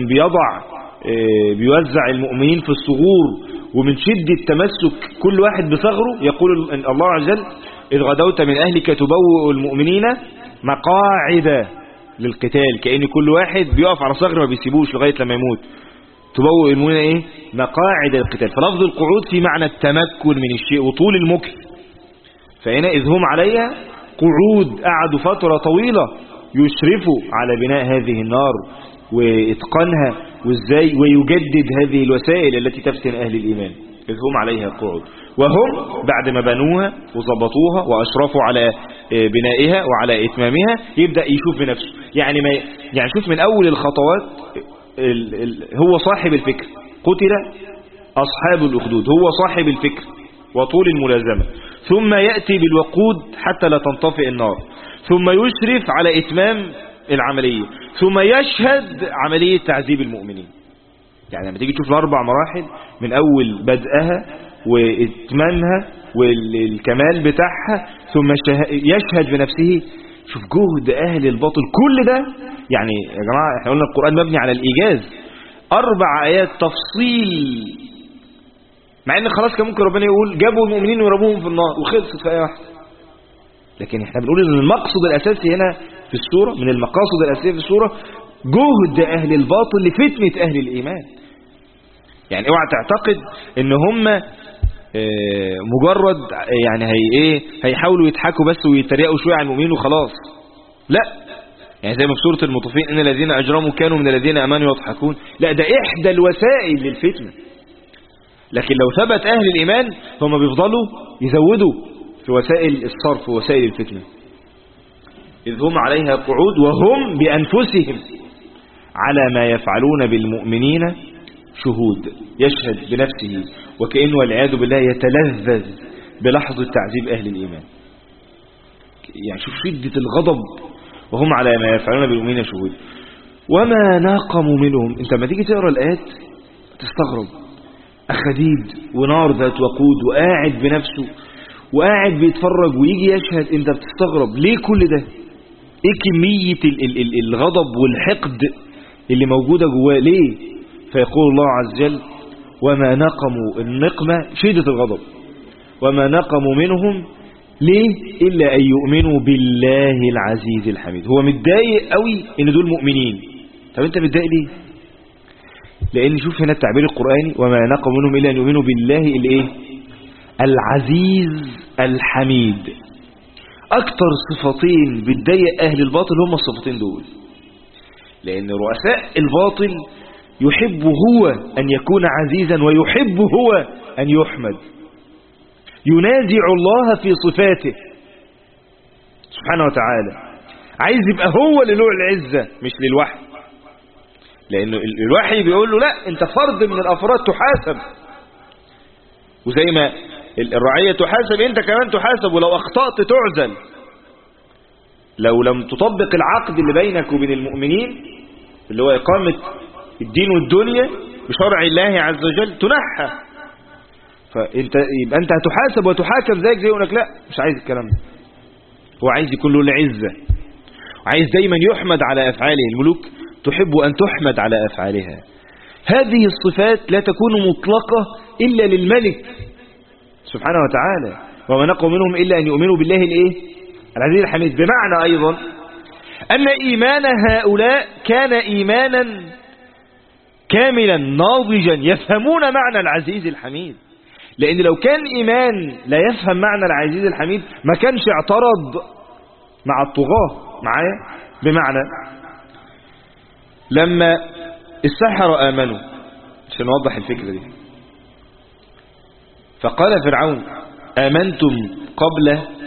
بيوزع المؤمنين في الثغور، ومن شدة تمسك كل واحد بثغره، يقول إن الله عز وجل إذ غدوت من أهلك تبوئ المؤمنين مقاعد للقتال، كأن كل واحد بيقف على ثغر ما بيسيبوش لغاية لما يموت. تبوئ المؤمنين ايه مقاعد للقتال، فلفظ القعود في معنى التمكن من الشيء وطول المكث. فهنا إذ هم عليها قعود، قعدوا فترة طويلة يشرفوا على بناء هذه النار وإتقانها وإزاي ويجدد هذه الوسائل التي تفتن أهل الإيمان إذ هم عليها قعود، وهم بعد ما بنوها وظبطوها وأشرفوا على بنائها وعلى إتمامها يبدأ يشوف بنفسه. يعني شوف من أول الخطوات هو صاحب الفكر، قتل أصحاب الأخدود، هو صاحب الفكر وطول الملازمة، ثم يأتي بالوقود حتى لا تنطفئ النار، ثم يشرف على إتمام العملية، ثم يشهد عملية تعذيب المؤمنين. يعني لما تيجي تشوف الأربع مراحل من أول بدءها وإتمامها والكمال بتاعها ثم يشهد بنفسه. شوف جهد أهل الباطل كل ده. يعني يا جماعة احنا قلنا القرآن مبني على الإيجاز، 4 آيات تفصيل، مع ان خلاص كان ممكن ربنا يقول جابوا المؤمنين ويربوهم في النار وخلصت في آية واحدة، لكن احنا بنقول ان المقصد الأساسي هنا في السورة، من المقاصد الأساسية في السورة جهد أهل الباطل لفتنة أهل الإيمان. يعني اوعى تعتقد ان هم مجرد يعني هيحاولوا يضحكوا بس ويتريقوا شوية على المؤمنين وخلاص، لا. يعني زي ما في سورة المطفين ان الذين اجرموا كانوا من الذين امنوا يضحكون، لا ده احدى الوسائل للفتنة. لكن لو ثبت اهل الايمان هم بيفضلوا يزودوا في وسائل الصرف ووسائل الفتنة. إذ هم عليها قعود وهم بأنفسهم على ما يفعلون بالمؤمنين شهود، يشهد بنفسه وكأنه والعياذ بالله يتلذذ بلحظة تعذيب أهل الإيمان. يعني شوف شدة الغضب، وهم على ما يفعلون بالمؤمنين شهود. وما ناقموا منهم. انت لما تيجي تقرأ الآيات تستغرب، أخديد ونار ذات وقود وقاعد بنفسه وقاعد بيتفرج ويجي يشهد، انت بتستغرب ليه كل ده؟ ايه كمية الغضب والحقد اللي موجودة جواه ليه؟ فيقول الله عز وجل وما نقموا، النقمة شدة الغضب، وما نقموا منهم ليه إلا أن يؤمنوا بالله العزيز الحميد. هو متضايق قوي ان دول مؤمنين. طب انت متضايق ليه؟ لان شوف هنا التعبير القرآني وما نقموا منهم إلا أن يؤمنوا بالله الايه؟ العزيز الحميد. اكتر صفتين بتضايق اهل الباطل هم الصفتين دول، لان رؤساء الباطل يحب هو ان يكون عزيزا ويحب هو ان يحمد، ينازع الله في صفاته سبحانه وتعالى، عايز يبقى هو اللي له العزة مش للوحي، لانه الوحي بيقول له لا انت فرد من الافراد تحاسب، وزي ما الرعية تحاسب انت كمان تحاسب، ولو اخطأت تعزل، لو لم تطبق العقد اللي بينك وبين المؤمنين اللي هو اقامة الدين والدنيا بشرع الله عز وجل تنحى، فانت يبقى انت هتحاسب وتحاكم زيك زي يقولك لا مش عايز الكلام ده. هو عايز يكون له العزة، وعايز دايما يحمد على افعاله. الملوك تحب ان تحمد على افعالها. هذه الصفات لا تكون مطلقة الا للملك سبحانه وتعالى. وما نقوا منهم إلا أن يؤمنوا بالله العزيز الحميد. بمعنى أيضا أن إيمان هؤلاء كان إيمانا كاملا ناضجا يفهمون معنى العزيز الحميد، لأن لو كان إيمان لا يفهم معنى العزيز الحميد ما كانش اعترض مع الطغاة معايا. بمعنى لما السحرة آمنوا، عشان نوضح الفكرة دي، فقال فرعون آمنتم قبل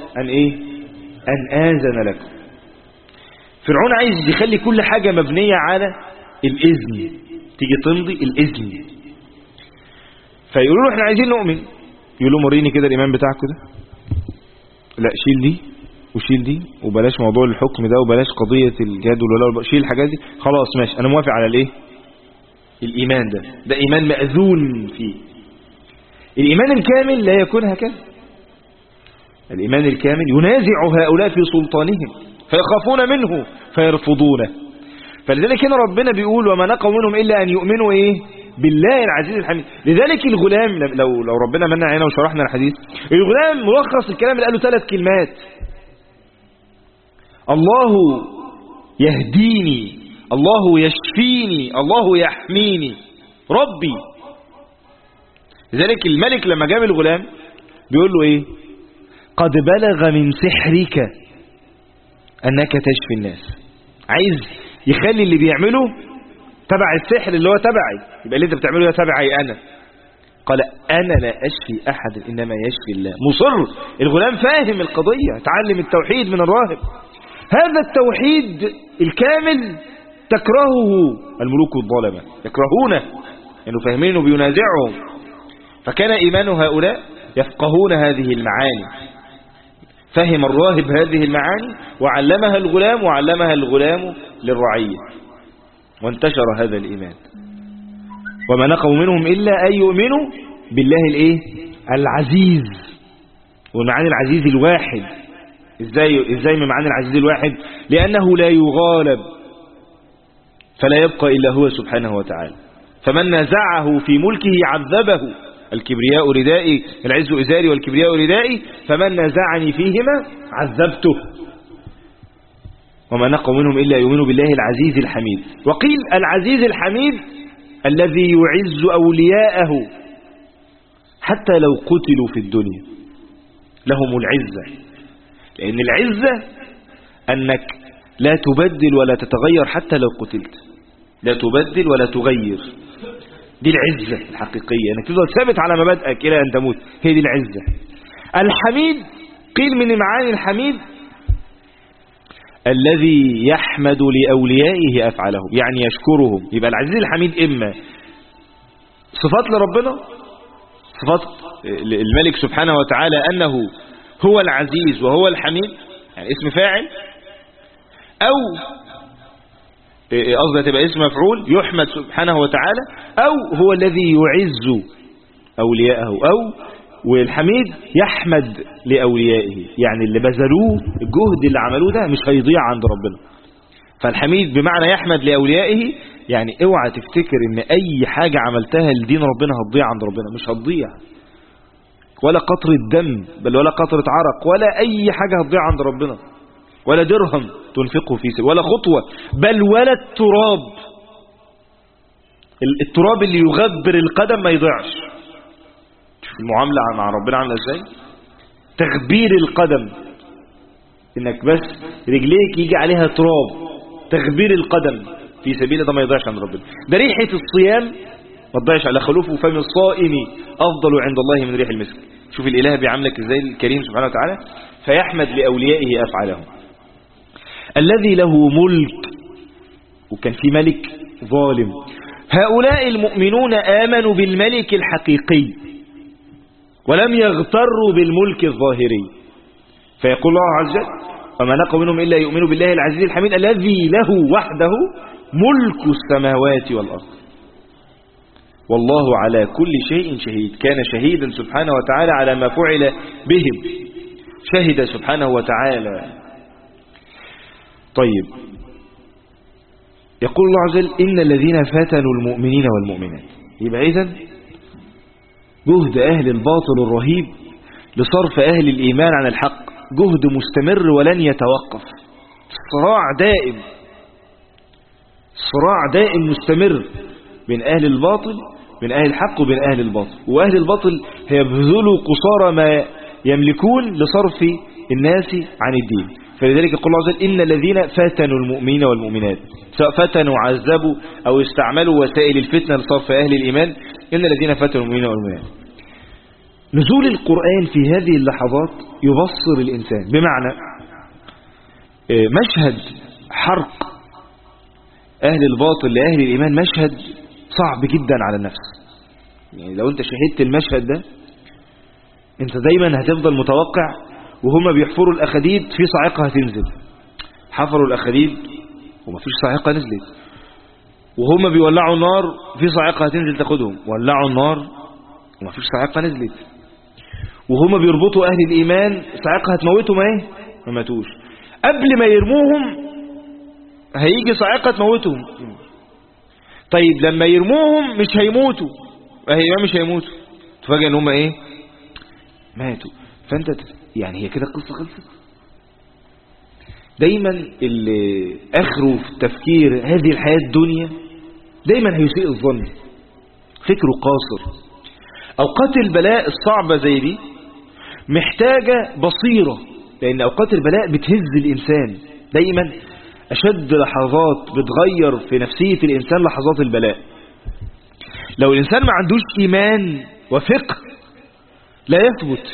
أن آذن لكم. فرعون عايز يخلي كل حاجة مبنية على الإذن، تيجي تمضي الإذن، فيقولوا له احنا عايزين نؤمن، يقولوا مريني كده الإيمان بتاعك كده، لا شيل دي وشيل دي وبلاش موضوع الحكم ده وبلاش قضية الجهاد والولاء، شيل الحاجات دي، خلاص ماشي أنا موافق على الإيمان ده إيمان مأذون فيه. الإيمان الكامل لا يكون هكذا. الإيمان الكامل ينازع هؤلاء في سلطانهم فيخافون منه فيرفضونه. فلذلك هنا ربنا بيقول وما نقوا منهم إلا أن يؤمنوا بالله العزيز الحميد. لذلك الغلام لو ربنا منع علينا وشرحنا الحديث، الغلام ملخص الكلام اللي قاله 3 كلمات: الله يهديني، الله يشفيني، الله يحميني، ربي. لذلك الملك لما جاب الغلام بيقول له قد بلغ من سحرك أنك تشفي الناس. عايز يخلي اللي بيعمله تبع السحر اللي هو تبعي، يبقى اللي انت بتعمله ده تبعي انا. قال انا لا اشفي احد انما يشفي الله. مصر الغلام فاهم القضية، تعلم التوحيد من الراهب. هذا التوحيد الكامل تكرهه الملوك الظلمة، يكرهونه لأنه فاهمينه بينازعهم. فكان إيمان هؤلاء يفقهون هذه المعاني. فهم الراهب هذه المعاني وعلمها الغلام، وعلمها الغلام للرعية، وانتشر هذا الإيمان. وما نقموا منهم إلا أن يؤمنوا بالله العزيز. والمعاني العزيز الواحد. إزاي من معاني العزيز الواحد؟ لأنه لا يغالب، فلا يبقى إلا هو سبحانه وتعالى. فمن نزعه في ملكه عذبه. الكبرياء ردائي، العز إزاري والكبرياء ردائي، فمن نزعني فيهما عذبته. وما نقموا منهم إلا يؤمنوا بالله العزيز الحميد. وقيل العزيز الحميد الذي يعز أولياءه حتى لو قتلوا في الدنيا لهم العزة. لأن العزة أنك لا تبدل ولا تتغير حتى لو قتلت، لا تبدل ولا تغير. دي العزة الحقيقية، أنك تفضل ثابت على مبادئك إلى أن تموت. هي دي العزة. الحميد قيل من معاني الحميد الذي يحمد لأوليائه أفعالهم، يعني يشكرهم. يبقى العزيز الحميد إما صفات لربنا، صفات الملك سبحانه وتعالى أنه هو العزيز وهو الحميد، يعني اسم فاعل، أو قصدها تبقى اسم مفعول يحمد سبحانه وتعالى، أو هو الذي يعز أولياءه، أو والحميد يحمد لأوليائه، يعني اللي بذلوه الجهد اللي عملوه ده مش هيضيع عند ربنا. فالحميد بمعنى يحمد لأوليائه، يعني اوعى تفتكر ان اي حاجة عملتها لدين ربنا هتضيع عند ربنا، مش هتضيع، ولا قطرة دم، بل ولا قطرة عرق، ولا اي حاجة هتضيع عند ربنا، ولا درهم تنفقه في سبيل، ولا خطوة، بل ولا التراب. التراب اللي يغبر القدم ما يضيعش. شوف المعاملة مع ربنا عاملة ازاي. تغبير القدم، انك بس رجليك يجي عليها تراب، تغبير القدم في سبيل ده ما يضيعش عند ربنا. ده ريحة الصيام ما تضيعش على خلوف فم الصائم افضل عند الله من ريح المسك. شوف الاله بيعاملك ازاي الكريم سبحانه وتعالى. فيحمد لأوليائه أفعالهم. الذي له ملك، وكان في ملك ظالم. هؤلاء المؤمنون آمنوا بالملك الحقيقي ولم يغتروا بالملك الظاهري. فيقول الله عز وجل: وما نقموا منهم إلا يؤمنوا بالله العزيز الحميد الذي له وحده ملك السماوات والأرض والله على كل شيء شهيد. كان شهيدا سبحانه وتعالى على ما فعل بهم، شهد سبحانه وتعالى. طيب، يقول الله عز وجل: إن الذين فتنوا المؤمنين والمؤمنات. يبقى إذن جهد أهل الباطل الرهيب لصرف أهل الإيمان عن الحق جهد مستمر ولن يتوقف. صراع دائم، صراع دائم مستمر بين أهل الباطل، بين أهل الحق وبين أهل الباطل. وأهل الباطل هيبذلوا قصارى ما يملكون لصرف الناس عن الدين. فلذلك يقول الله عز وجل: إن الذين فتنوا المؤمنين والمؤمنات، سواء فتنوا عذبوا أو استعملوا وسائل الفتنة لصرف أهل الإيمان. إن الذين فتنوا المؤمنين والمؤمنات. نزول القرآن في هذه اللحظات يبصر الإنسان، بمعنى مشهد حرق أهل الباطل لأهل الإيمان مشهد صعب جدا على النفس. يعني لو أنت شهدت المشهد ده أنت دايما هتفضل متوقع. وهما بيحفروا الأخديد في صاعقة هتنزل، حفروا الأخديد ومفيش صاعقة نزلت. وهما بيولعوا النار في صاعقة هتنزل تاخدهم، ولعوا النار ومفيش صاعقة نزلت. وهما بيربطوا أهل الإيمان صاعقة هتموتهم ايه، ما ماتوش. قبل ما يرموهم هيجي صاعقة تموتهم. طيب لما يرموهم مش هيموتوا، مش هيموتوا، تفاجئ ان هم ايه، ماتوا. فانت يعني هي كده القصة خلصت. دايما اللي اخره في التفكير هذه الحياة الدنيا دايما هيسيء الظن، فكره قاصر. اوقات البلاء الصعبة زي دي محتاجة بصيرة، لان اوقات البلاء بتهز الانسان. دايما أشد لحظات بتغير في نفسية الإنسان لحظات البلاء. لو الإنسان ما عندوش إيمان وفقه لا يثبت.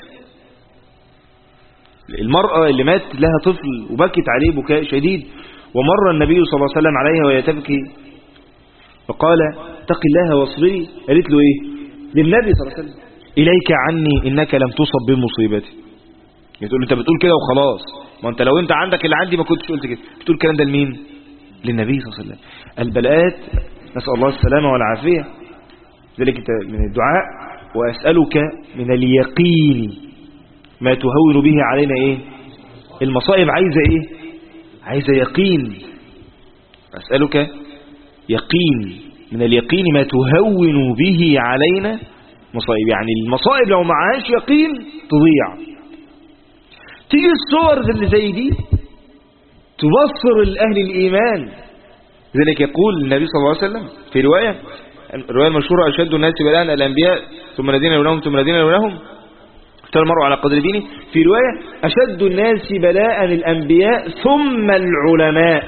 المرأة اللي مات لها طفل وبكت عليه بكاء شديد، ومر النبي صلى الله عليه وسلم عليها وهي تبكي فقال اتق الله واصبري. قالت له ايه للنبي صلى الله عليه وسلم؟ إليك عني إنك لم تصب بمصيبتي. يقول له انت بتقول كده وخلاص، ما انت لو انت عندك اللي عندي ما كنتش قلت كده. بتقول الكلام ده لمين؟ للنبي صلى الله عليه وسلم. البلاءات نسأل الله السلامة والعافية. ذلك من الدعاء وأسألك من اليقين ما تهون به علينا ايه المصائب. عايزة ايه؟ عايزة يقين. أسألك يقين من اليقين ما تهون به علينا مصائب. يعني المصائب لو معهاش يقين تضيع. تيجي الصور اللي زي دي تبصر الأهل الإيمان. ذلك يقول النبي صلى الله عليه وسلم في الرواية المشهورة أشد الناس بلاء الأنبياء ثم الذين يلونهم ثم الذين يلونهم اختار المرء على قدر دينه. في رواية أشد الناس بلاء الأنبياء ثم العلماء.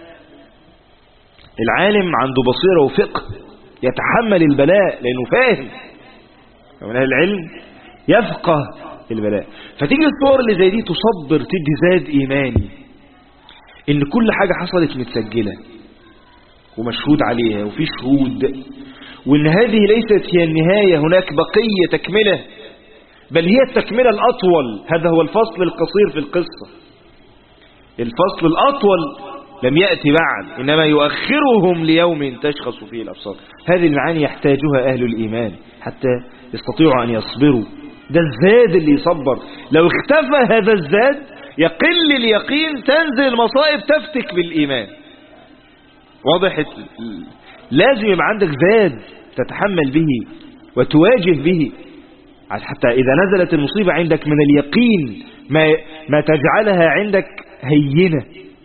العالم عنده بصيرة وفقه يتحمل البلاء لأنه فاهم، ومن أهل العلم يفقه البلاء. فتيجي الصور اللي زي دي تصبر، تدي زاد إيماني إن كل حاجة حصلت متسجلة ومشهود عليها وفي شهود، وإن هذه ليست هي النهاية، هناك بقية تكملة، بل هي التكملة الأطول. هذا هو الفصل القصير في القصة. الفصل الأطول لم يأتي بعد، إنما يؤخرهم ليوم تشخص فيه الأبصار. هذه المعاني يحتاجها أهل الإيمان حتى يستطيعوا أن يصبروا. ده الزاد اللي يصبر. لو اختفى هذا الزاد يقل اليقين، تنزل المصائب تفتك بالإيمان. واضح؟ لازم يبقى عندك زاد تتحمل به وتواجه به، حتى إذا نزلت المصيبة عندك من اليقين ما تجعلها عندك هينة.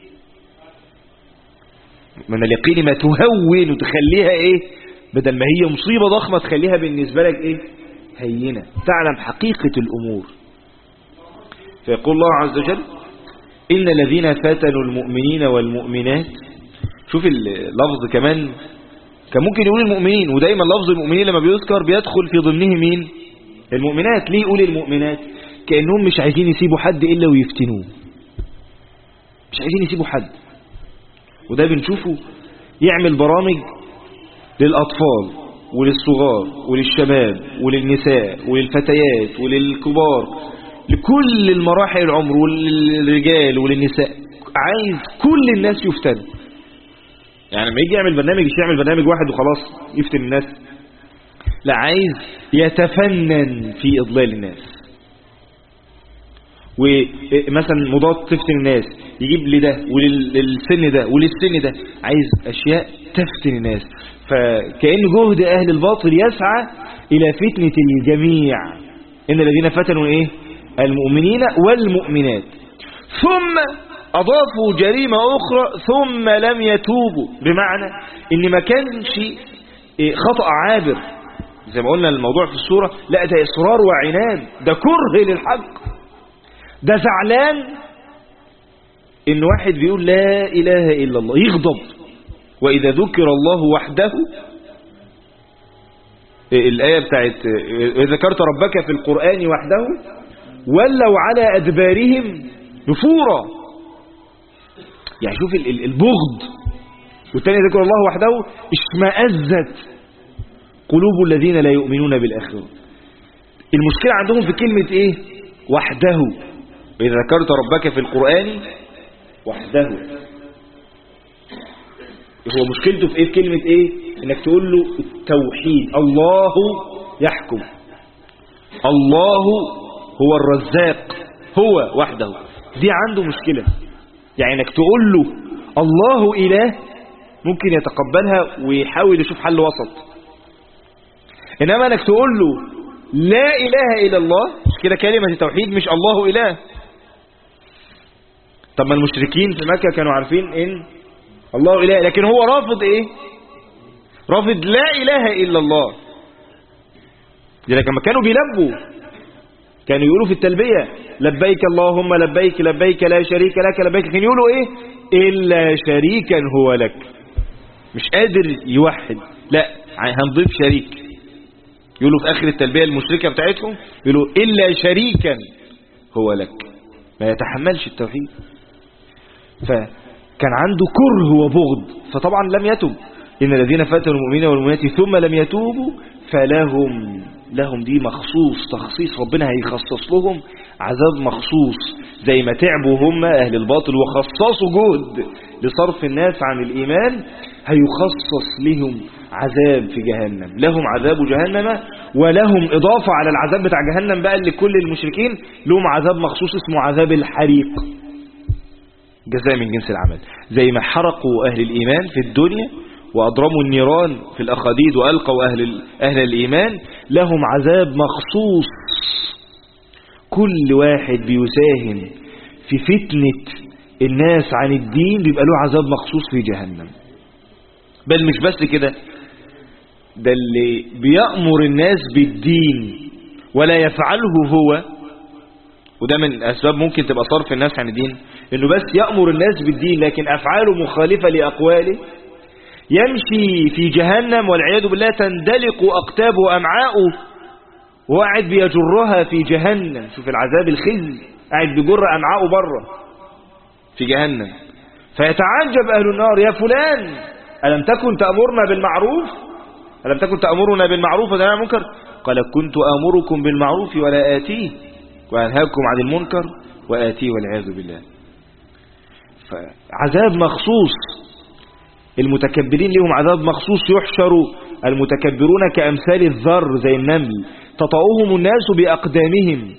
من اليقين ما تهون وتخليها ايه، بدل ما هي مصيبة ضخمة تخليها بالنسبة لك ايه، هينة، تعلم حقيقة الأمور. فيقول الله عز وجل إن الذين فتنوا المؤمنين والمؤمنات. شوف اللفظ كمان، كان ممكن يقول المؤمنين، ودايما لفظ المؤمنين لما بيذكر بيدخل في ضمنه مين؟ المؤمنات. ليه يقول المؤمنات؟ كأنهم مش عايزين يسيبوا حد إلا ويفتنوه، مش عايزين يسيبوا حد. وده بنشوفه يعمل برامج للأطفال وللصغار وللشباب وللنساء وللفتيات وللكبار، لكل المراحل العمر، وللرجال وللنساء. عايز كل الناس يفتن. يعني لما يجي يعمل برنامج مش يعمل برنامج واحد وخلاص يفتن الناس، لا، عايز يتفنن في إضلال الناس. ومثلا مضاد تفتن الناس، يجيب لده وللسن ده وللسن ده، عايز أشياء تفتن الناس. فكأن جهد أهل الباطل يسعى إلى فتنة الجميع. إن الذين فتنوا إيه؟ المؤمنين والمؤمنات ثم أضافوا جريمة أخرى ثم لم يتوبوا، بمعنى إن ما كانش خطأ عابر زي ما قلنا الموضوع في السورة، لا، ده إصرار وعناد، ده كره للحق، ده زعلان إن واحد بيقول لا إله إلا الله يغضب. وإذا ذكر الله وحده، الآية بتاعت إذا ذكرت ربك في القرآن وحده ولوا على أدبارهم نفورا. يعني شوف البغض. والتاني ذكر الله وحده اشمأزت قلوب الذين لا يؤمنون بالآخرة. المشكلة عندهم في كلمة ايه؟ وحده. إذا ذكرت ربك في القرآن وحده، هو مشكلته في ايه؟ في كلمة ايه؟ انك تقول له التوحيد، الله يحكم، الله هو الرزاق، هو وحده. دي عنده مشكلة. يعني انك تقول له الله إله ممكن يتقبلها ويحاول يشوف حل وسط، إنما انك تقول له لا إله إلا الله، مش كده كلمة التوحيد، مش الله إله. طب ما المشركين في مكة كانوا عارفين إن الله إله، لكن هو رافض إيه؟ رافض لا إله إلا الله. لذلك لما كانوا بيلبوا كانوا يقولوا في التلبية لبيك اللهم لبيك لبيك لا شريك لك لبيك، كانوا يقولوا إيه؟ إلا شريكا هو لك. مش قادر يوحد، لا هنضيف شريك. يقولوا في آخر التلبية المشركة بتاعتهم يقولوا إلا شريكا هو لك، ما يتحملش التوحيد. فكان عنده كره وبغض، فطبعا لم يتب. إن الذين فتنوا المؤمنين والمؤمنات ثم لم يتوبوا لهم دي مخصوص تخصيص، ربنا هيخصص لهم عذاب مخصوص. زي ما تعبوا هم أهل الباطل وخصصوا جهد لصرف الناس عن الإيمان، هيخصص لهم عذاب في جهنم. لهم عذاب جهنم، ولهم إضافة على العذاب بتاع جهنم بقى لكل المشركين، لهم عذاب مخصوص اسمه عذاب الحريق، جزاء من جنس العمل. زي ما حرقوا أهل الإيمان في الدنيا وأضرموا النيران في الأخاديد وألقوا أهل الإيمان، لهم عذاب مخصوص. كل واحد بيساهم في فتنة الناس عن الدين بيبقى له عذاب مخصوص في جهنم. بل مش بس كده، ده اللي بيأمر الناس بالدين ولا يفعله هو، وده من أسباب ممكن تبقى صرف الناس عن الدين، إنه بس يأمر الناس بالدين لكن أفعاله مخالفة لأقواله، يمشي في جهنم والعياذ بالله، تندلق أقتابه وأمعاؤه وقاعد بيجرها في جهنم. شوف العذاب الخزي، قاعد بيجر أمعاؤه بره في جهنم. فيتعجب أهل النار: يا فلان ألم تكن تأمرنا بالمعروف؟ ألم تكن تأمرنا بالمعروف وتنهى عن المنكر؟ قال: كنت آمركم بالمعروف ولا آتيه، وأنهاكم عن المنكر وآتيه، والعياذ بالله. فعذاب مخصوص. المتكبرين لهم عذاب مخصوص، يحشر المتكبرون كأمثال الذر زي النمل تطأهم الناس بأقدامهم،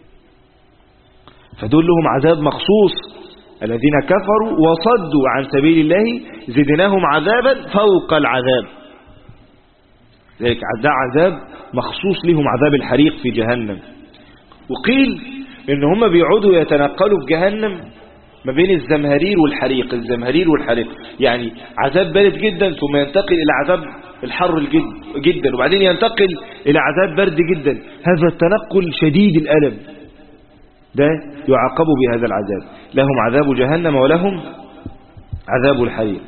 فدول لهم عذاب مخصوص. الذين كفروا وصدوا عن سبيل الله زدناهم عذابا فوق العذاب. ذلك عذاب مخصوص لهم، عذاب الحريق في جهنم. وقيل إن هم بيعودوا يتنقلوا في جهنم ما بين الزمهرير والحريق. الزمهرير والحريق يعني عذاب بارد جدا ثم ينتقل إلى عذاب الحر جدا وبعدين ينتقل إلى عذاب برد جدا. هذا التنقل شديد الألم، ده يعاقبوا بهذا العذاب. لهم عذاب جهنم ولهم عذاب الحريق.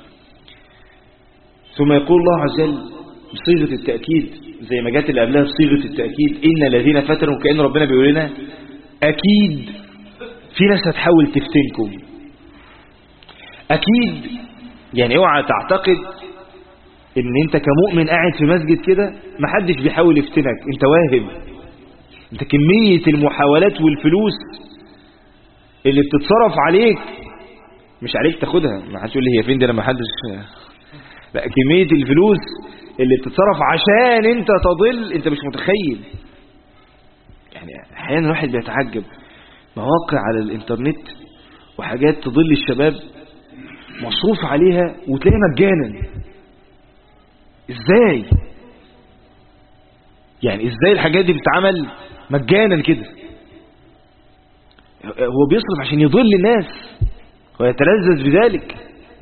ثم يقول الله عز وجل بصيغة التأكيد، زي ما جات اللي قبلها بصيغة التأكيد: إن الذين فتنوا، كأن ربنا بيقول لنا أكيد في ناس هتحاول تفتنكم. أكيد يعني اوعى تعتقد ان انت كمؤمن قاعد في مسجد كده محدش بيحاول يفتنك، انت واهم. انت كمية المحاولات والفلوس اللي بتتصرف عليك، مش عليك تاخدها، ما حدش يقول لي هي فين دي لما حدش، لا، كمية الفلوس اللي بتتصرف عشان انت تضل، انت مش متخيل. يعني احيانا الواحد بيتعجب، مواقع على الانترنت وحاجات تضل الشباب مصروف عليها وتلاقيها مجانا. ازاي يعني؟ ازاي الحاجات دي بتتعمل مجانا كده؟ هو بيصرف عشان يضل الناس ويتلذذ بذلك.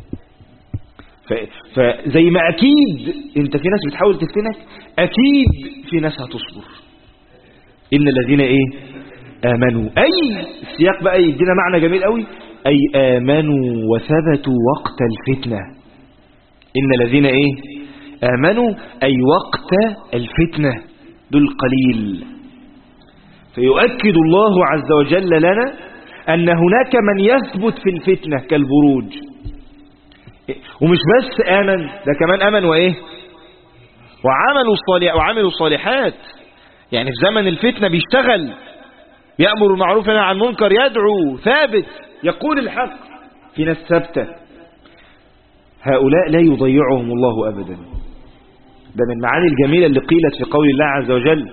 فزي ما اكيد انت في ناس بتحاول تفتنك، اكيد في ناس هتصبر. ان الذين آمنوا، أي السياق بقى يدينا معنى جميل قوي، أي آمنوا وثبتوا وقت الفتنة. إن الذين آمنوا أي وقت الفتنة، دول قليل. فيؤكد الله عز وجل لنا أن هناك من يثبت في الفتنة كالبروج. ومش بس آمن، ده كمان آمن وعملوا الصالحات. يعني في زمن الفتنة بيشتغل، يأمر المعروف وينهى عن المنكر، يدعو، ثابت، يقول الحق. في ناس ثابتة، هؤلاء لا يضيعهم الله أبدا. ده من معاني الجميلة اللي قيلت في قول الله عز وجل: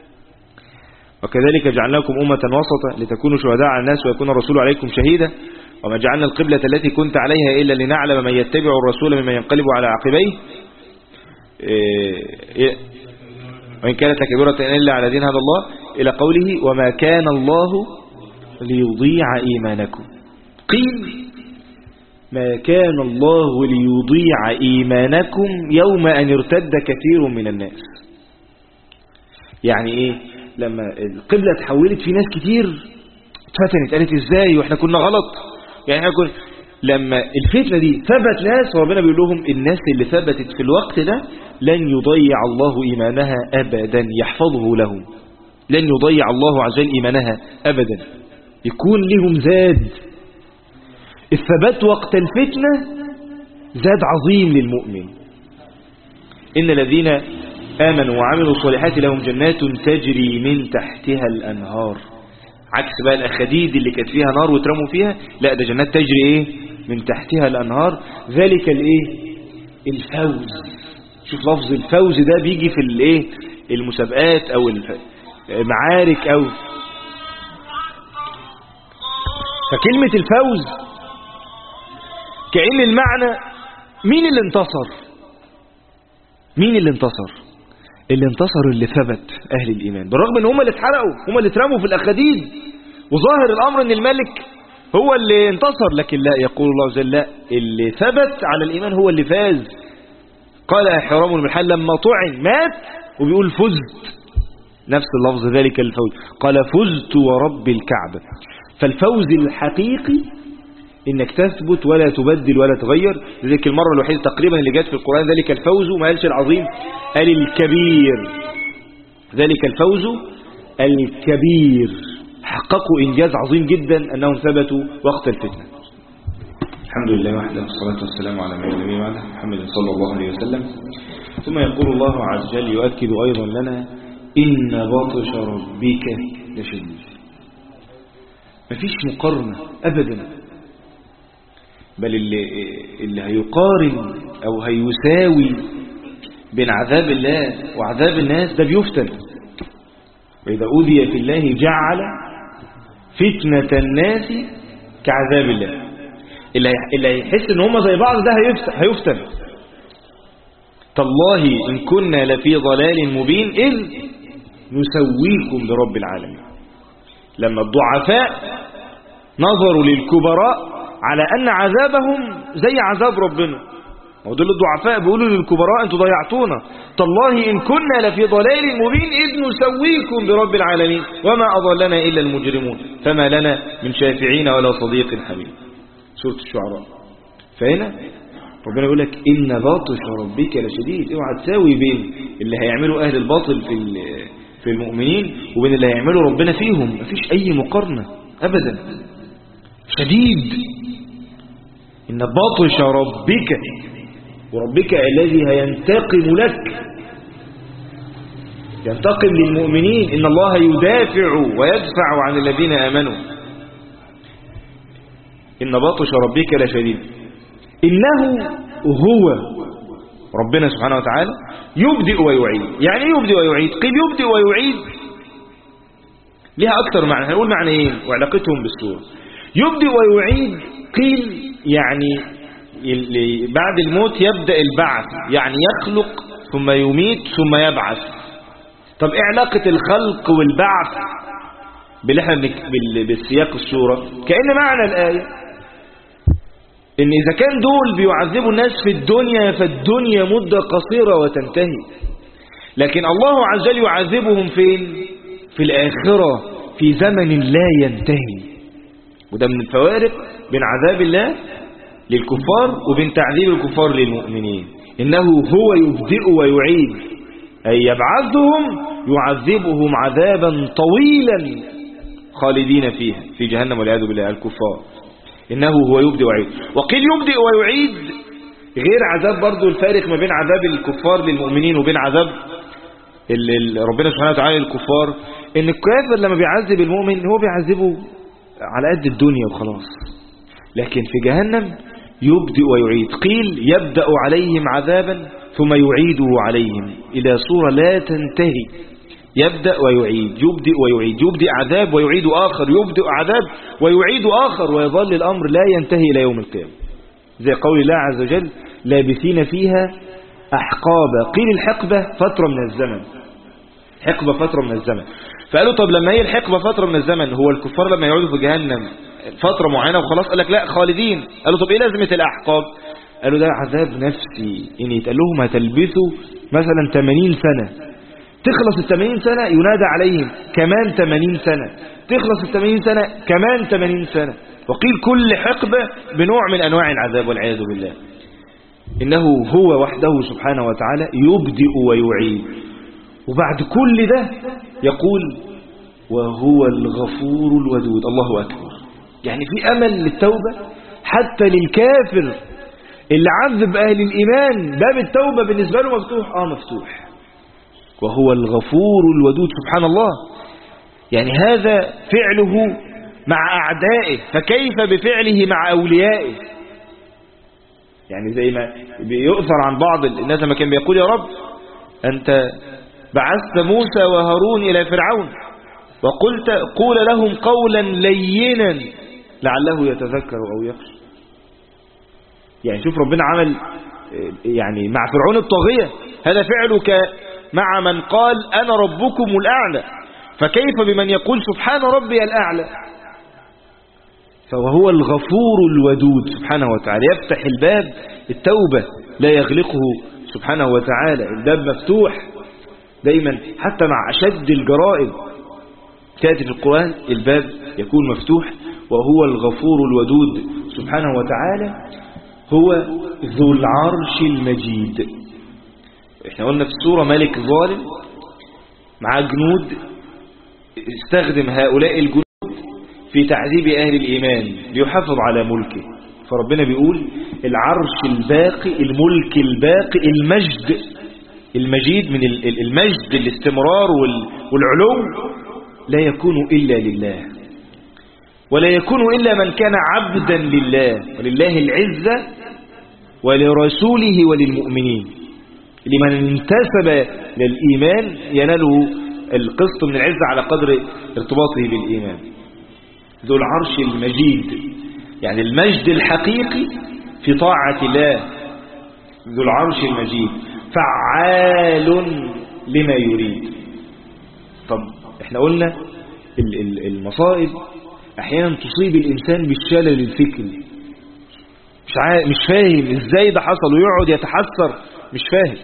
وكذلك جعلناكم أمة وسطا لتكونوا شهداء على الناس ويكون الرسول عليكم شهيدا وما جعلنا القبلة التي كنت عليها إلا لنعلم من يتبع الرسول ممن ينقلب على عقبيه وإن كانت لكبيرة إلا على دين هذا الله، إلى قوله: وما كان الله ليضيع إيمانكم. قيل: ما كان الله ليضيع إيمانكم يوم أن ارتد كثير من الناس. يعني لما القبلة تحولت في ناس كتير اتفتنت، قالت ازاي واحنا كنا غلط؟ يعني احنا لما الفتنة دي ثبت ناس، وربنا بيقول لهم الناس اللي ثبتت في الوقت ده لن يضيع الله إيمانها أبدا، يحفظه لهم، لن يضيع الله عز وجل إيمانها أبدا، يكون لهم زاد. الثبات وقت الفتنة زاد عظيم للمؤمن. إن الذين آمنوا وعملوا الصالحات لهم جنات تجري من تحتها الأنهار، عكس بقى الأخديد اللي كانت فيها نار وترموا فيها، لا ده جنات تجري إيه؟ من تحتها الأنهار. ذلك الإيه؟ الفوز. شوف لفظ الفوز ده بيجي في الإيه؟ المسابقات أو المعارك أو فكلمة الفوز كأن المعنى مين اللي انتصر؟ مين اللي انتصر؟ اللي انتصر اللي ثبت أهل الإيمان، بالرغم ان هم اللي اتحرقوا، هم اللي اترموا في الأخديد، وظاهر الأمر ان الملك هو اللي انتصر، لكن لا، يقول الله عز وجل لا، اللي ثبت على الإيمان هو اللي فاز. قال حرام بن حل لما طعن مات وبيقول فزت، نفس اللفظ ذلك الفوز، قال فزت ورب الكعبة. فالفوز الحقيقي انك تثبت ولا تبدل ولا تغير. ذلك المرة الوحيدة تقريبا اللي جت في القرآن ذلك الفوز، ما قالش العظيم، قال الكبير. ذلك الفوز الكبير، حققوا إنجاز عظيم جدا أنهم ثبتوا وقت الفتنة. الحمد لله وحده، والصلاة والسلام على من النبي بعده محمد صلى الله عليه وسلم. ثم يقول الله عز وجل يؤكد أيضا لنا إن بطش ربك لشديد. مفيش مقارنة أبدا، بل اللي هيقارن أو هيساوي بين عذاب الله وعذاب الناس ده بيفتن. وإذا أوذي في الله جعل فتنة الناس كعذاب الله. اللي هيحس ان هم زي بعض ده هيفتن. تالله إن كنا لفي ضلال مبين إذ نسويكم برب العالمين. لما الضعفاء نظروا للكبراء على أن عذابهم زي عذاب ربنا، ودول الضعفاء بيقولوا للكبراء أنتوا ضيعتونا، تالله إن كنا لفي ضلال مبين إذ نسويكم برب العالمين وما أضلنا إلا المجرمون فما لنا من شافعين ولا صديق حميم. سورة الشعراء. فهنا ربنا يقول لك إن باطش ربك لشديد. اوعى تساوي بين اللي هيعملوا أهل الباطل في المؤمنين وبين اللي هيعملوا ربنا فيهم، مفيش أي مقارنة أبدا. شديد. إن باطش ربك، وربك الذي هينتقم لك، ينتقم للمؤمنين. إن الله يدافع ويدفع عن الذين آمنوا. إن باطش ربك لشديد. إنه هو ربنا سبحانه وتعالى يبدئ ويعيد. يعني يبدئ ويعيد؟ قيل يبدئ ويعيد لها أكثر معنى، هنقول معنيين وعلاقتهم بالسورة. يبدئ ويعيد قيل يعني بعد الموت يبدأ البعث، يعني يخلق ثم يميت ثم يبعث. طب ايه علاقة الخلق والبعث بالسياق السورة؟ كأن معنى الآية ان اذا كان دول بيعذبوا الناس في الدنيا فالدنيا مدة قصيرة وتنتهي، لكن الله عز وجل يعذبهم فين؟ في الآخرة، في زمن لا ينتهي. وده من الفوارق بين عذاب الله للكفار وبين تعذيب الكفار للمؤمنين. إنه هو يبدئ ويعيد، أي يبعثهم يعذبهم عذابا طويلا خالدين فيها في جهنم والعياذ بالله الكفار. إنه هو يبدئ ويعيد. وقيل يبدئ ويعيد غير عذاب، برضو الفارق ما بين عذاب الكفار للمؤمنين وبين عذاب ربنا سبحانه وتعالى للكفار، إن الكافر لما بيعذب المؤمن هو بيعذبه على قد الدنيا وخلاص، لكن في جهنم يبدئ ويعيد. قيل يبدأ عليهم عذابا ثم يعيده عليهم إلى صورة لا تنتهي. يبدأ ويعيد، يبدئ ويعيد، يبدئ عذاب ويعيد آخر، يبدئ عذاب ويعيد آخر، ويظل الأمر لا ينتهي إلى يوم القيامة. زي قول الله عز وجل لابثين فيها أحقابا. قيل الحقبة فترة من الزمن، حقبة فترة من الزمن. فقالوا طب لما هي الحقبة فترة من الزمن، هو الكفار لما يعودوا في جهنم فترة معينة وخلاص؟ قال لك لا، خالدين. قالوا طب ايه لازمة الأحقاب؟ قالوا ده عذاب نفسي، ان يتقال لهم هتلبثوا مثلا 80 سنة، تخلص 80 سنة ينادى عليهم كمان 80 سنة، تخلص 80 سنة كمان 80 سنة، وقيل كل حقبة بنوع من أنواع العذاب والعياذ بالله. إنه هو وحده سبحانه وتعالى يبدئ ويعيد، وبعد كل ده يقول وهو الغفور الودود. الله أكبر. يعني في أمل للتوبة حتى للكافر اللي عذب أهل الإيمان، باب التوبة بالنسبة له مفتوح. مفتوح. وهو الغفور الودود سبحان الله. يعني هذا فعله مع أعدائه، فكيف بفعله مع أوليائه؟ يعني زي ما بيؤثر عن بعض الناس لما كان بيقول يا رب أنت بعثت موسى وهارون إلى فرعون وقلت قول لهم قولا لينا لعله يتذكر أو يخشى. يعني شوف ربنا عمل يعني مع فرعون الطاغية، هذا فعلك مع من قال أنا ربكم الأعلى، فكيف بمن يقول سبحان ربي الأعلى؟ فهو الغفور الودود سبحانه وتعالى، يفتح الباب التوبة لا يغلقه سبحانه وتعالى، الباب مفتوح دايما حتى مع أشد الجرائم تأتي في القرآن الباب يكون مفتوح. وهو الغفور الودود سبحانه وتعالى هو ذو العرش المجيد. احنا قلنا في السورة ملك ظالم مع جنود، استخدم هؤلاء الجنود في تعذيب أهل الإيمان ليحافظ على ملكه. فربنا بيقول العرش الباقي، الملك الباقي، المجد المجيد، من المجد الاستمرار والعلو، لا يكون إلا لله، ولا يكون إلا من كان عبدا لله، ولله العزة ولرسوله وللمؤمنين. لمن انتسب للإيمان يناله القسط من العزة على قدر ارتباطه بالإيمان. ذو العرش المجيد، يعني المجد الحقيقي في طاعة الله. ذو العرش المجيد فعال لما يريد. طب احنا قلنا المصائب احيانا تصيب الانسان بالشلل الفكري، مش فاهم ازاي ده حصل، ويقعد يتحسر مش فاهم.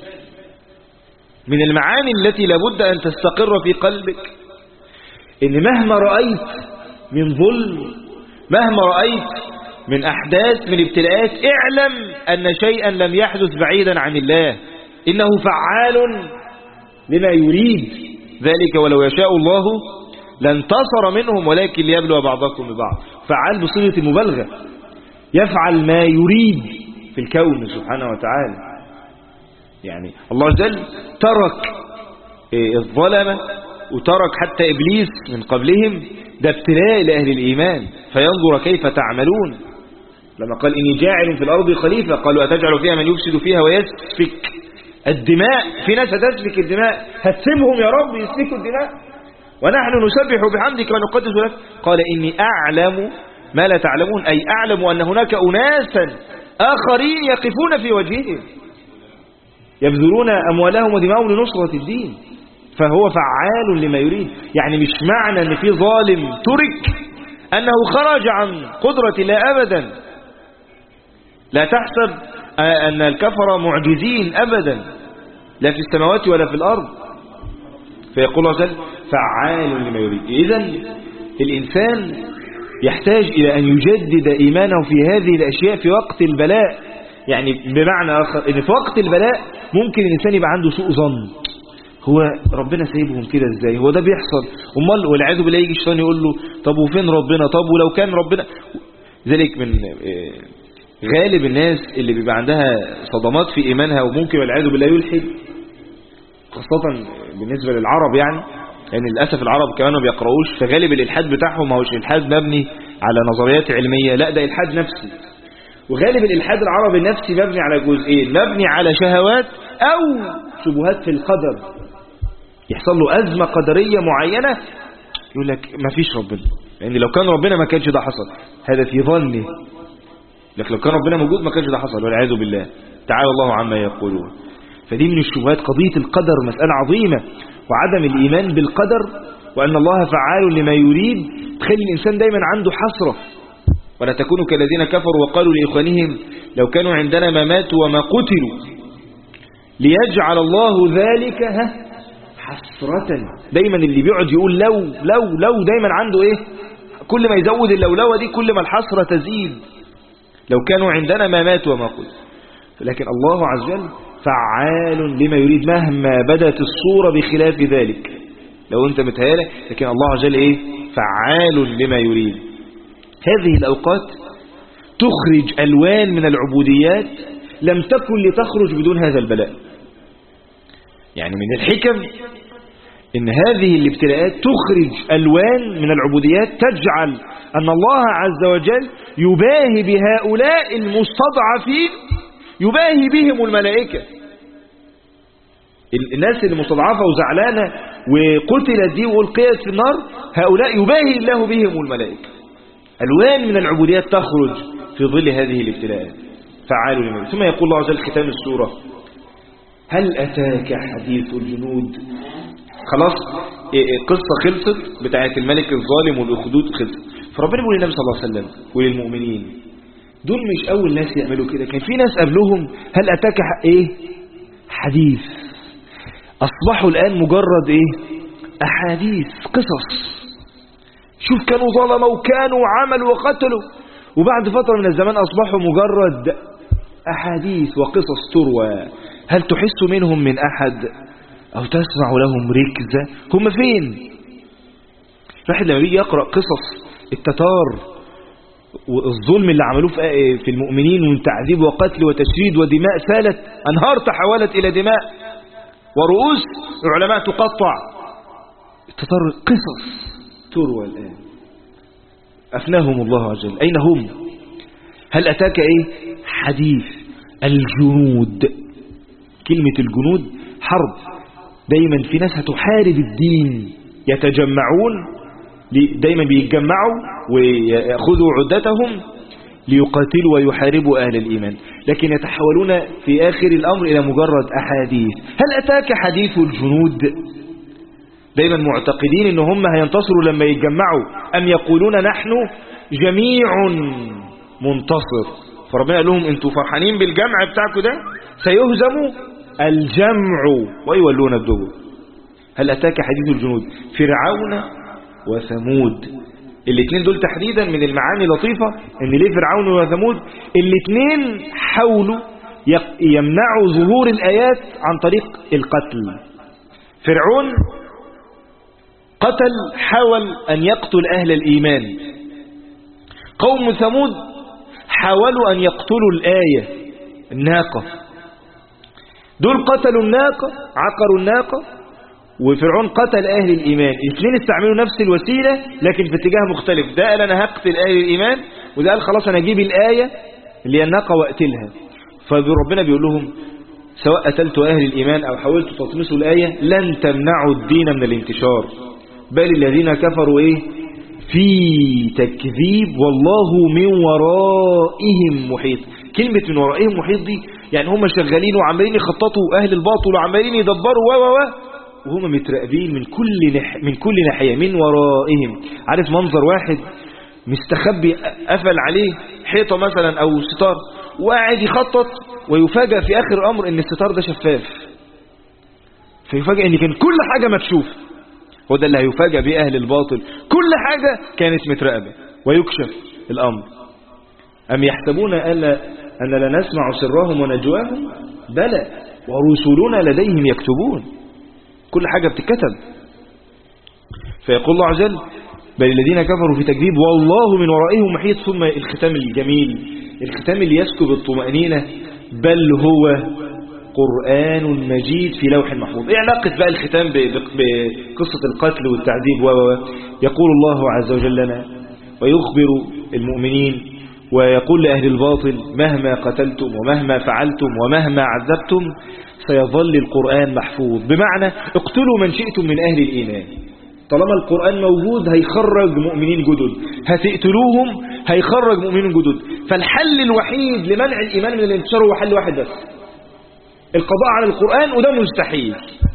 من المعاني التي لابد ان تستقر في قلبك ان مهما رأيت من ظلم، مهما رأيت من أحداث، من ابتلاءات، اعلم أن شيئا لم يحدث بعيدا عن الله، إنه فعال لما يريد ذلك، ولو يشاء الله لانتصر منهم ولكن ليبلو بعضكم ببعض. فعال بصيغة المبالغة، يفعل ما يريد في الكون سبحانه وتعالى. يعني الله جل ترك الظلمة وترك حتى إبليس من قبلهم، ده ابتلاء لأهل الإيمان فينظر كيف تعملون. لما قال إني جاعل في الأرض خليفة قالوا أتجعل فيها من يفسد فيها ويسفك الدماء. في ناس هتسفك الدماء، هتسيبهم يا رب يسفكوا الدماء ونحن نسبح بحمدك ونقدس لك. قال إني أعلم ما لا تعلمون، أي أعلم أن هناك أناسا آخرين يقفون في وجههم يبذلون أموالهم ودماءهم لنصرة الدين. فهو فعال لما يريد. يعني مش معنى أن في ظالم ترك أنه خرج عن قدرة الله أبدا. لا تحسب أن الكفر معجزين أبدا، لا في السماوات ولا في الأرض. فيقول الله جل فعال لما يريد. إذن الإنسان يحتاج إلى أن يجدد إيمانه في هذه الأشياء في وقت البلاء. يعني بمعنى آخر إن في وقت البلاء ممكن الإنسان يبقى عنده سوء ظن، هو ربنا سايبهم كده ازاي، هو ده بيحصل، امال والعياذ بالله يجي الشيطان يقول له طب وفين ربنا، طب ولو كان ربنا. ذلك من غالب الناس اللي بيبقى عندها صدمات في ايمانها وممكن والعياذ بالله يلحد، خاصة بالنسبة للعرب. يعني لان للاسف العرب كمان ما بيقرؤوش، فغالب الالحاد بتاعهم هوش الحاد مبني على نظريات علمية، لا ده الحاد نفسي. وغالب الالحاد العربي النفسي مبني على جزئين، مبني على شهوات او شبهات في القدر. يحصل له أزمة قدرية معينة يقول لك ما فيش ربنا، لأن لو كان ربنا ما كانش ده حصل، هذا في ظنه. لكن لو كان ربنا موجود ما كانش ده حصل والعياذ بالله، تعالى الله عما يقولون. فدي من الشبهات. قضية القدر مسألة عظيمة، وعدم الإيمان بالقدر وأن الله فعال لما يريد تخلي الإنسان دايما عنده حسرة. ولا تكونوا كالذين كفروا وقالوا لإخوانهم لو كانوا عندنا ما ماتوا وما قتلوا ليجعل الله ذلك حسرة. دايما اللي بيقعد يقول لو دايما عنده ايه؟ كل ما يزود اللولوة دي كل ما الحسرة تزيد. لو كانوا عندنا ما ماتوا وما قتلوا. لكن الله عز وجل فعال لما يريد مهما بدت الصورة بخلاف ذلك. لو انت متهيألك، لكن الله عز وجل فعال لما يريد. هذه الأوقات تخرج ألوان من العبوديات لم تكن لتخرج بدون هذا البلاء. يعني من الحكم إن هذه الابتلاءات تخرج ألوان من العبوديات تجعل أن الله عز وجل يباهي بهؤلاء المستضعفين، يباهي بهم الملائكة. الناس اللي مستضعفة وزعلانة وقتلت دي وألقيت في النار، هؤلاء يباهي الله بهم الملائكة. ألوان من العبوديات تخرج في ظل هذه الابتلاءات. فعال لما يريد. ثم يقول الله عز وجل ختام السورة: هل أتاك حديث الجنود؟ خلاص قصة خلصت بتاعت الملك الظالم والأخدود خلصت. فربنا يقول للنبي صلى الله عليه وسلم وللمؤمنين دول مش أول ناس يعملوا كده، كان في ناس قبلهم. هل أتاك حديث. أصبحوا الآن مجرد أحاديث، قصص. شوف كانوا ظلموا وكانوا عملوا وقتلوا، وبعد فترة من الزمان أصبحوا مجرد أحاديث وقصص تروى. هل تحس منهم من أحد أو تسمع لهم ركزة؟ هم فين؟ الواحد لما يجي يقرأ قصص التتار والظلم اللي عملوه في المؤمنين من تعذيب وقتل وتشريد ودماء سالت، أنهار تحولت إلى دماء ورؤوس العلماء تقطع. التتار قصص تروى الآن. أفناهم الله عز وجل. أين هم؟ هل أتاك حديث الجنود. كلمة الجنود حرب. دايما في ناس هتحارب الدين يتجمعون، دايما بيتجمعوا ويأخذوا عدتهم ليقاتلوا ويحاربوا أهل الإيمان، لكن يتحولون في آخر الأمر إلى مجرد أحاديث. هل أتاك حديث الجنود؟ دايما معتقدين إن هم هينتصروا لما يتجمعوا، أم يقولون نحن جميع منتصر. فربنا قال لهم انتوا فرحانين بالجمع بتاعكم ده؟ سيهزم الجمع ويولون الدبر. هل أتاك حديث الجنود؟ فرعون وثمود. الاثنين دول تحديدا من المعاني لطيفة ان ليه فرعون وثمود؟ الاثنين حاولوا يمنعوا ظهور الآيات عن طريق القتل. فرعون حاول أن يقتل أهل الإيمان. قوم ثمود حاولوا أن يقتلوا الآية الناقة. دول قتلوا الناقة، عقروا الناقة، وفرعون قتل أهل الإيمان. الاثنين استعملوا نفس الوسيلة لكن في اتجاه مختلف. ده قال أنا هقتل أهل الإيمان، وده قال خلاص أنا أجيب الآية اللي هي الناقة وأقتلها. فربنا بيقول لهم سواء قتلتوا أهل الإيمان أو حاولتوا تطمسوا الآية لن تمنعوا الدين من الانتشار، بل الذين كفروا في تكذيب والله من ورائهم محيط. كلمة من ورائهم محيط دي يعني هم شغالين وعمالين يخططوا أهل الباطل وعمالين يدبروا وهم متراقبين من كل ناحية من ورائهم. عارف منظر واحد مستخبي قفل عليه حيطة مثلا أو ستار وقاعد يخطط، ويفاجأ في آخر الأمر إن الستار ده شفاف، فيفاجأ إن كان كل حاجة مكشوف. هو ده اللي هيفاجأ به أهل الباطل، كل حاجة كانت متراقبة ويكشف الأمر. أم يحسبون أن لا نسمع سرهم ونجواهم؟ بلى ورسلنا لديهم يكتبون. كل حاجة بتتكتب. فيقول الله عز وجل بل الذين كفروا في تكذيب والله من ورائهم محيط. ثم الختام الجميل، الختام اللي يسكب الطمأنينة: بل هو قرآن مجيد في لوح محفوظ. ايه علاقة بقى الختام بقصة القتل والتعذيب؟ يقول الله عز وجل لنا ويخبر المؤمنين ويقول لأهل الباطل: مهما قتلتم ومهما فعلتم ومهما عذبتم سيظل القرآن محفوظ. بمعنى اقتلوا من شئتم من أهل الإيمان، طالما القرآن موجود هيخرج مؤمنين جدد، هتقتلوهم هيخرج مؤمنين جدد. فالحل الوحيد لمنع الإيمان من الانتشار هو حل واحد بس: القضاء على القرآن، وده مستحيل.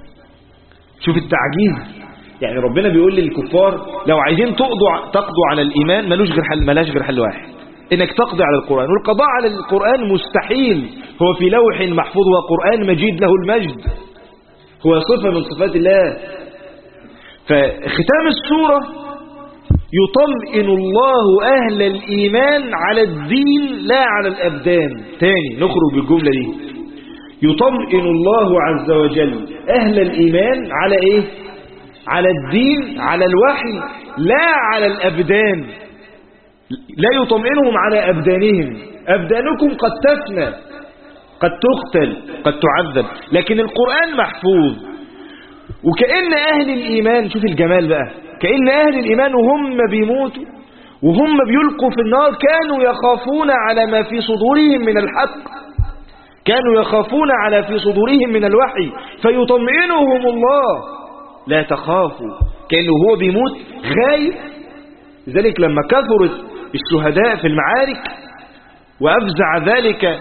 شوف التعجيز. يعني ربنا بيقول للكفار لو عايزين تقضوا على الإيمان ملاش غير حل واحد، انك تقضي على القرآن. والقضاء على القرآن مستحيل، هو في لوح محفوظ وقرآن مجيد له المجد، هو صفة من صفات الله. فختام السورة يطمئن الله أهل الإيمان على الدين لا على الأبدان. تاني نخرج بالجملة دي، يطمئن الله عز وجل أهل الإيمان على إيه؟ على الدين، على الوحي، لا على الأبدان. لا يطمئنهم على أبدانهم. أبدانكم قد تفنى، قد تقتل، قد تعذب، لكن القرآن محفوظ. وكأن أهل الإيمان، شوف الجمال بقى، كأن أهل الإيمان وهم بيموتوا وهم بيلقوا في النار كانوا يخافون على ما في صدورهم من الحق، كانوا يخافون على في صدورهم من الوحي، فيطمئنهم الله، لا تخافوا. كأنه هو بيموت خايف. لذلك لما كثرت الشهداء في المعارك وأفزع ذلك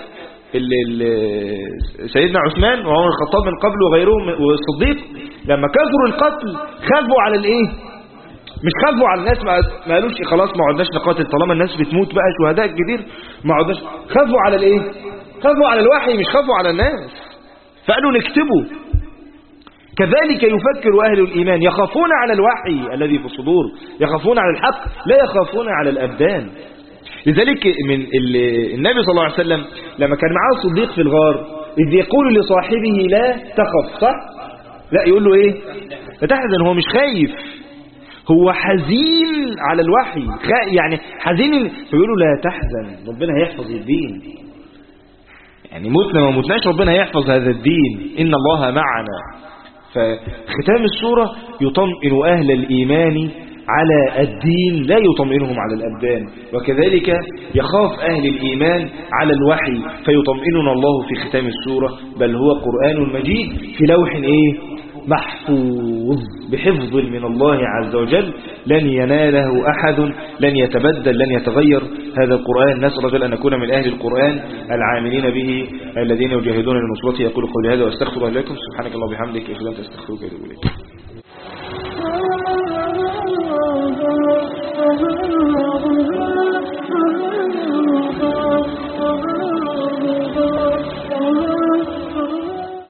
سيدنا عثمان وعمر الخطاب من قبل وغيرهم والصديق، لما كثروا القتل خافوا على الايه؟ مش خافوا على الناس، ما قالوش خلاص ما عدناش نقاتل طالما الناس بتموت بقى شهداء كتير، ما عدناش. خافوا على الايه؟ خافوا على الوحي، مش خافوا على الناس، فقالوا نكتبه. كذلك يفكر أهل الإيمان، يخافون على الوحي الذي في الصدور، يخافون على الحق، لا يخافون على الأبدان. لذلك من النبي صلى الله عليه وسلم لما كان معاه الصديق في الغار، إذ يقول لصاحبه لا تخف، صح؟ لا، يقول له إيه؟ لا تحزن. هو مش خايف، هو حزين على الوحي، يعني حزين، فيقول له لا تحزن، ربنا هيحفظ الدين. يعني موتنا ما موتناش، ربنا هيحفظ هذا الدين، إن الله معنا. فختام السورة يطمئن أهل الإيمان على الدين، لا يطمئنهم على الأبدان. وكذلك يخاف أهل الإيمان على الوحي، فيطمئننا الله في ختام السورة. بل هو قرآن مجيد في لوح محفوظ بحفظ من الله عز وجل، لن يناله أحد، لن يتبدل، لن يتغير هذا القرآن. نسأل الله أن نكون من أهل القرآن العاملين به الذين يجاهدون لنصرته. يقول قولي هذا واستغفر الله لكم. سبحانك اللهم وبحمدك، أشهد أن لا إله إلا أنت، أستغفرك وأتوب إليك.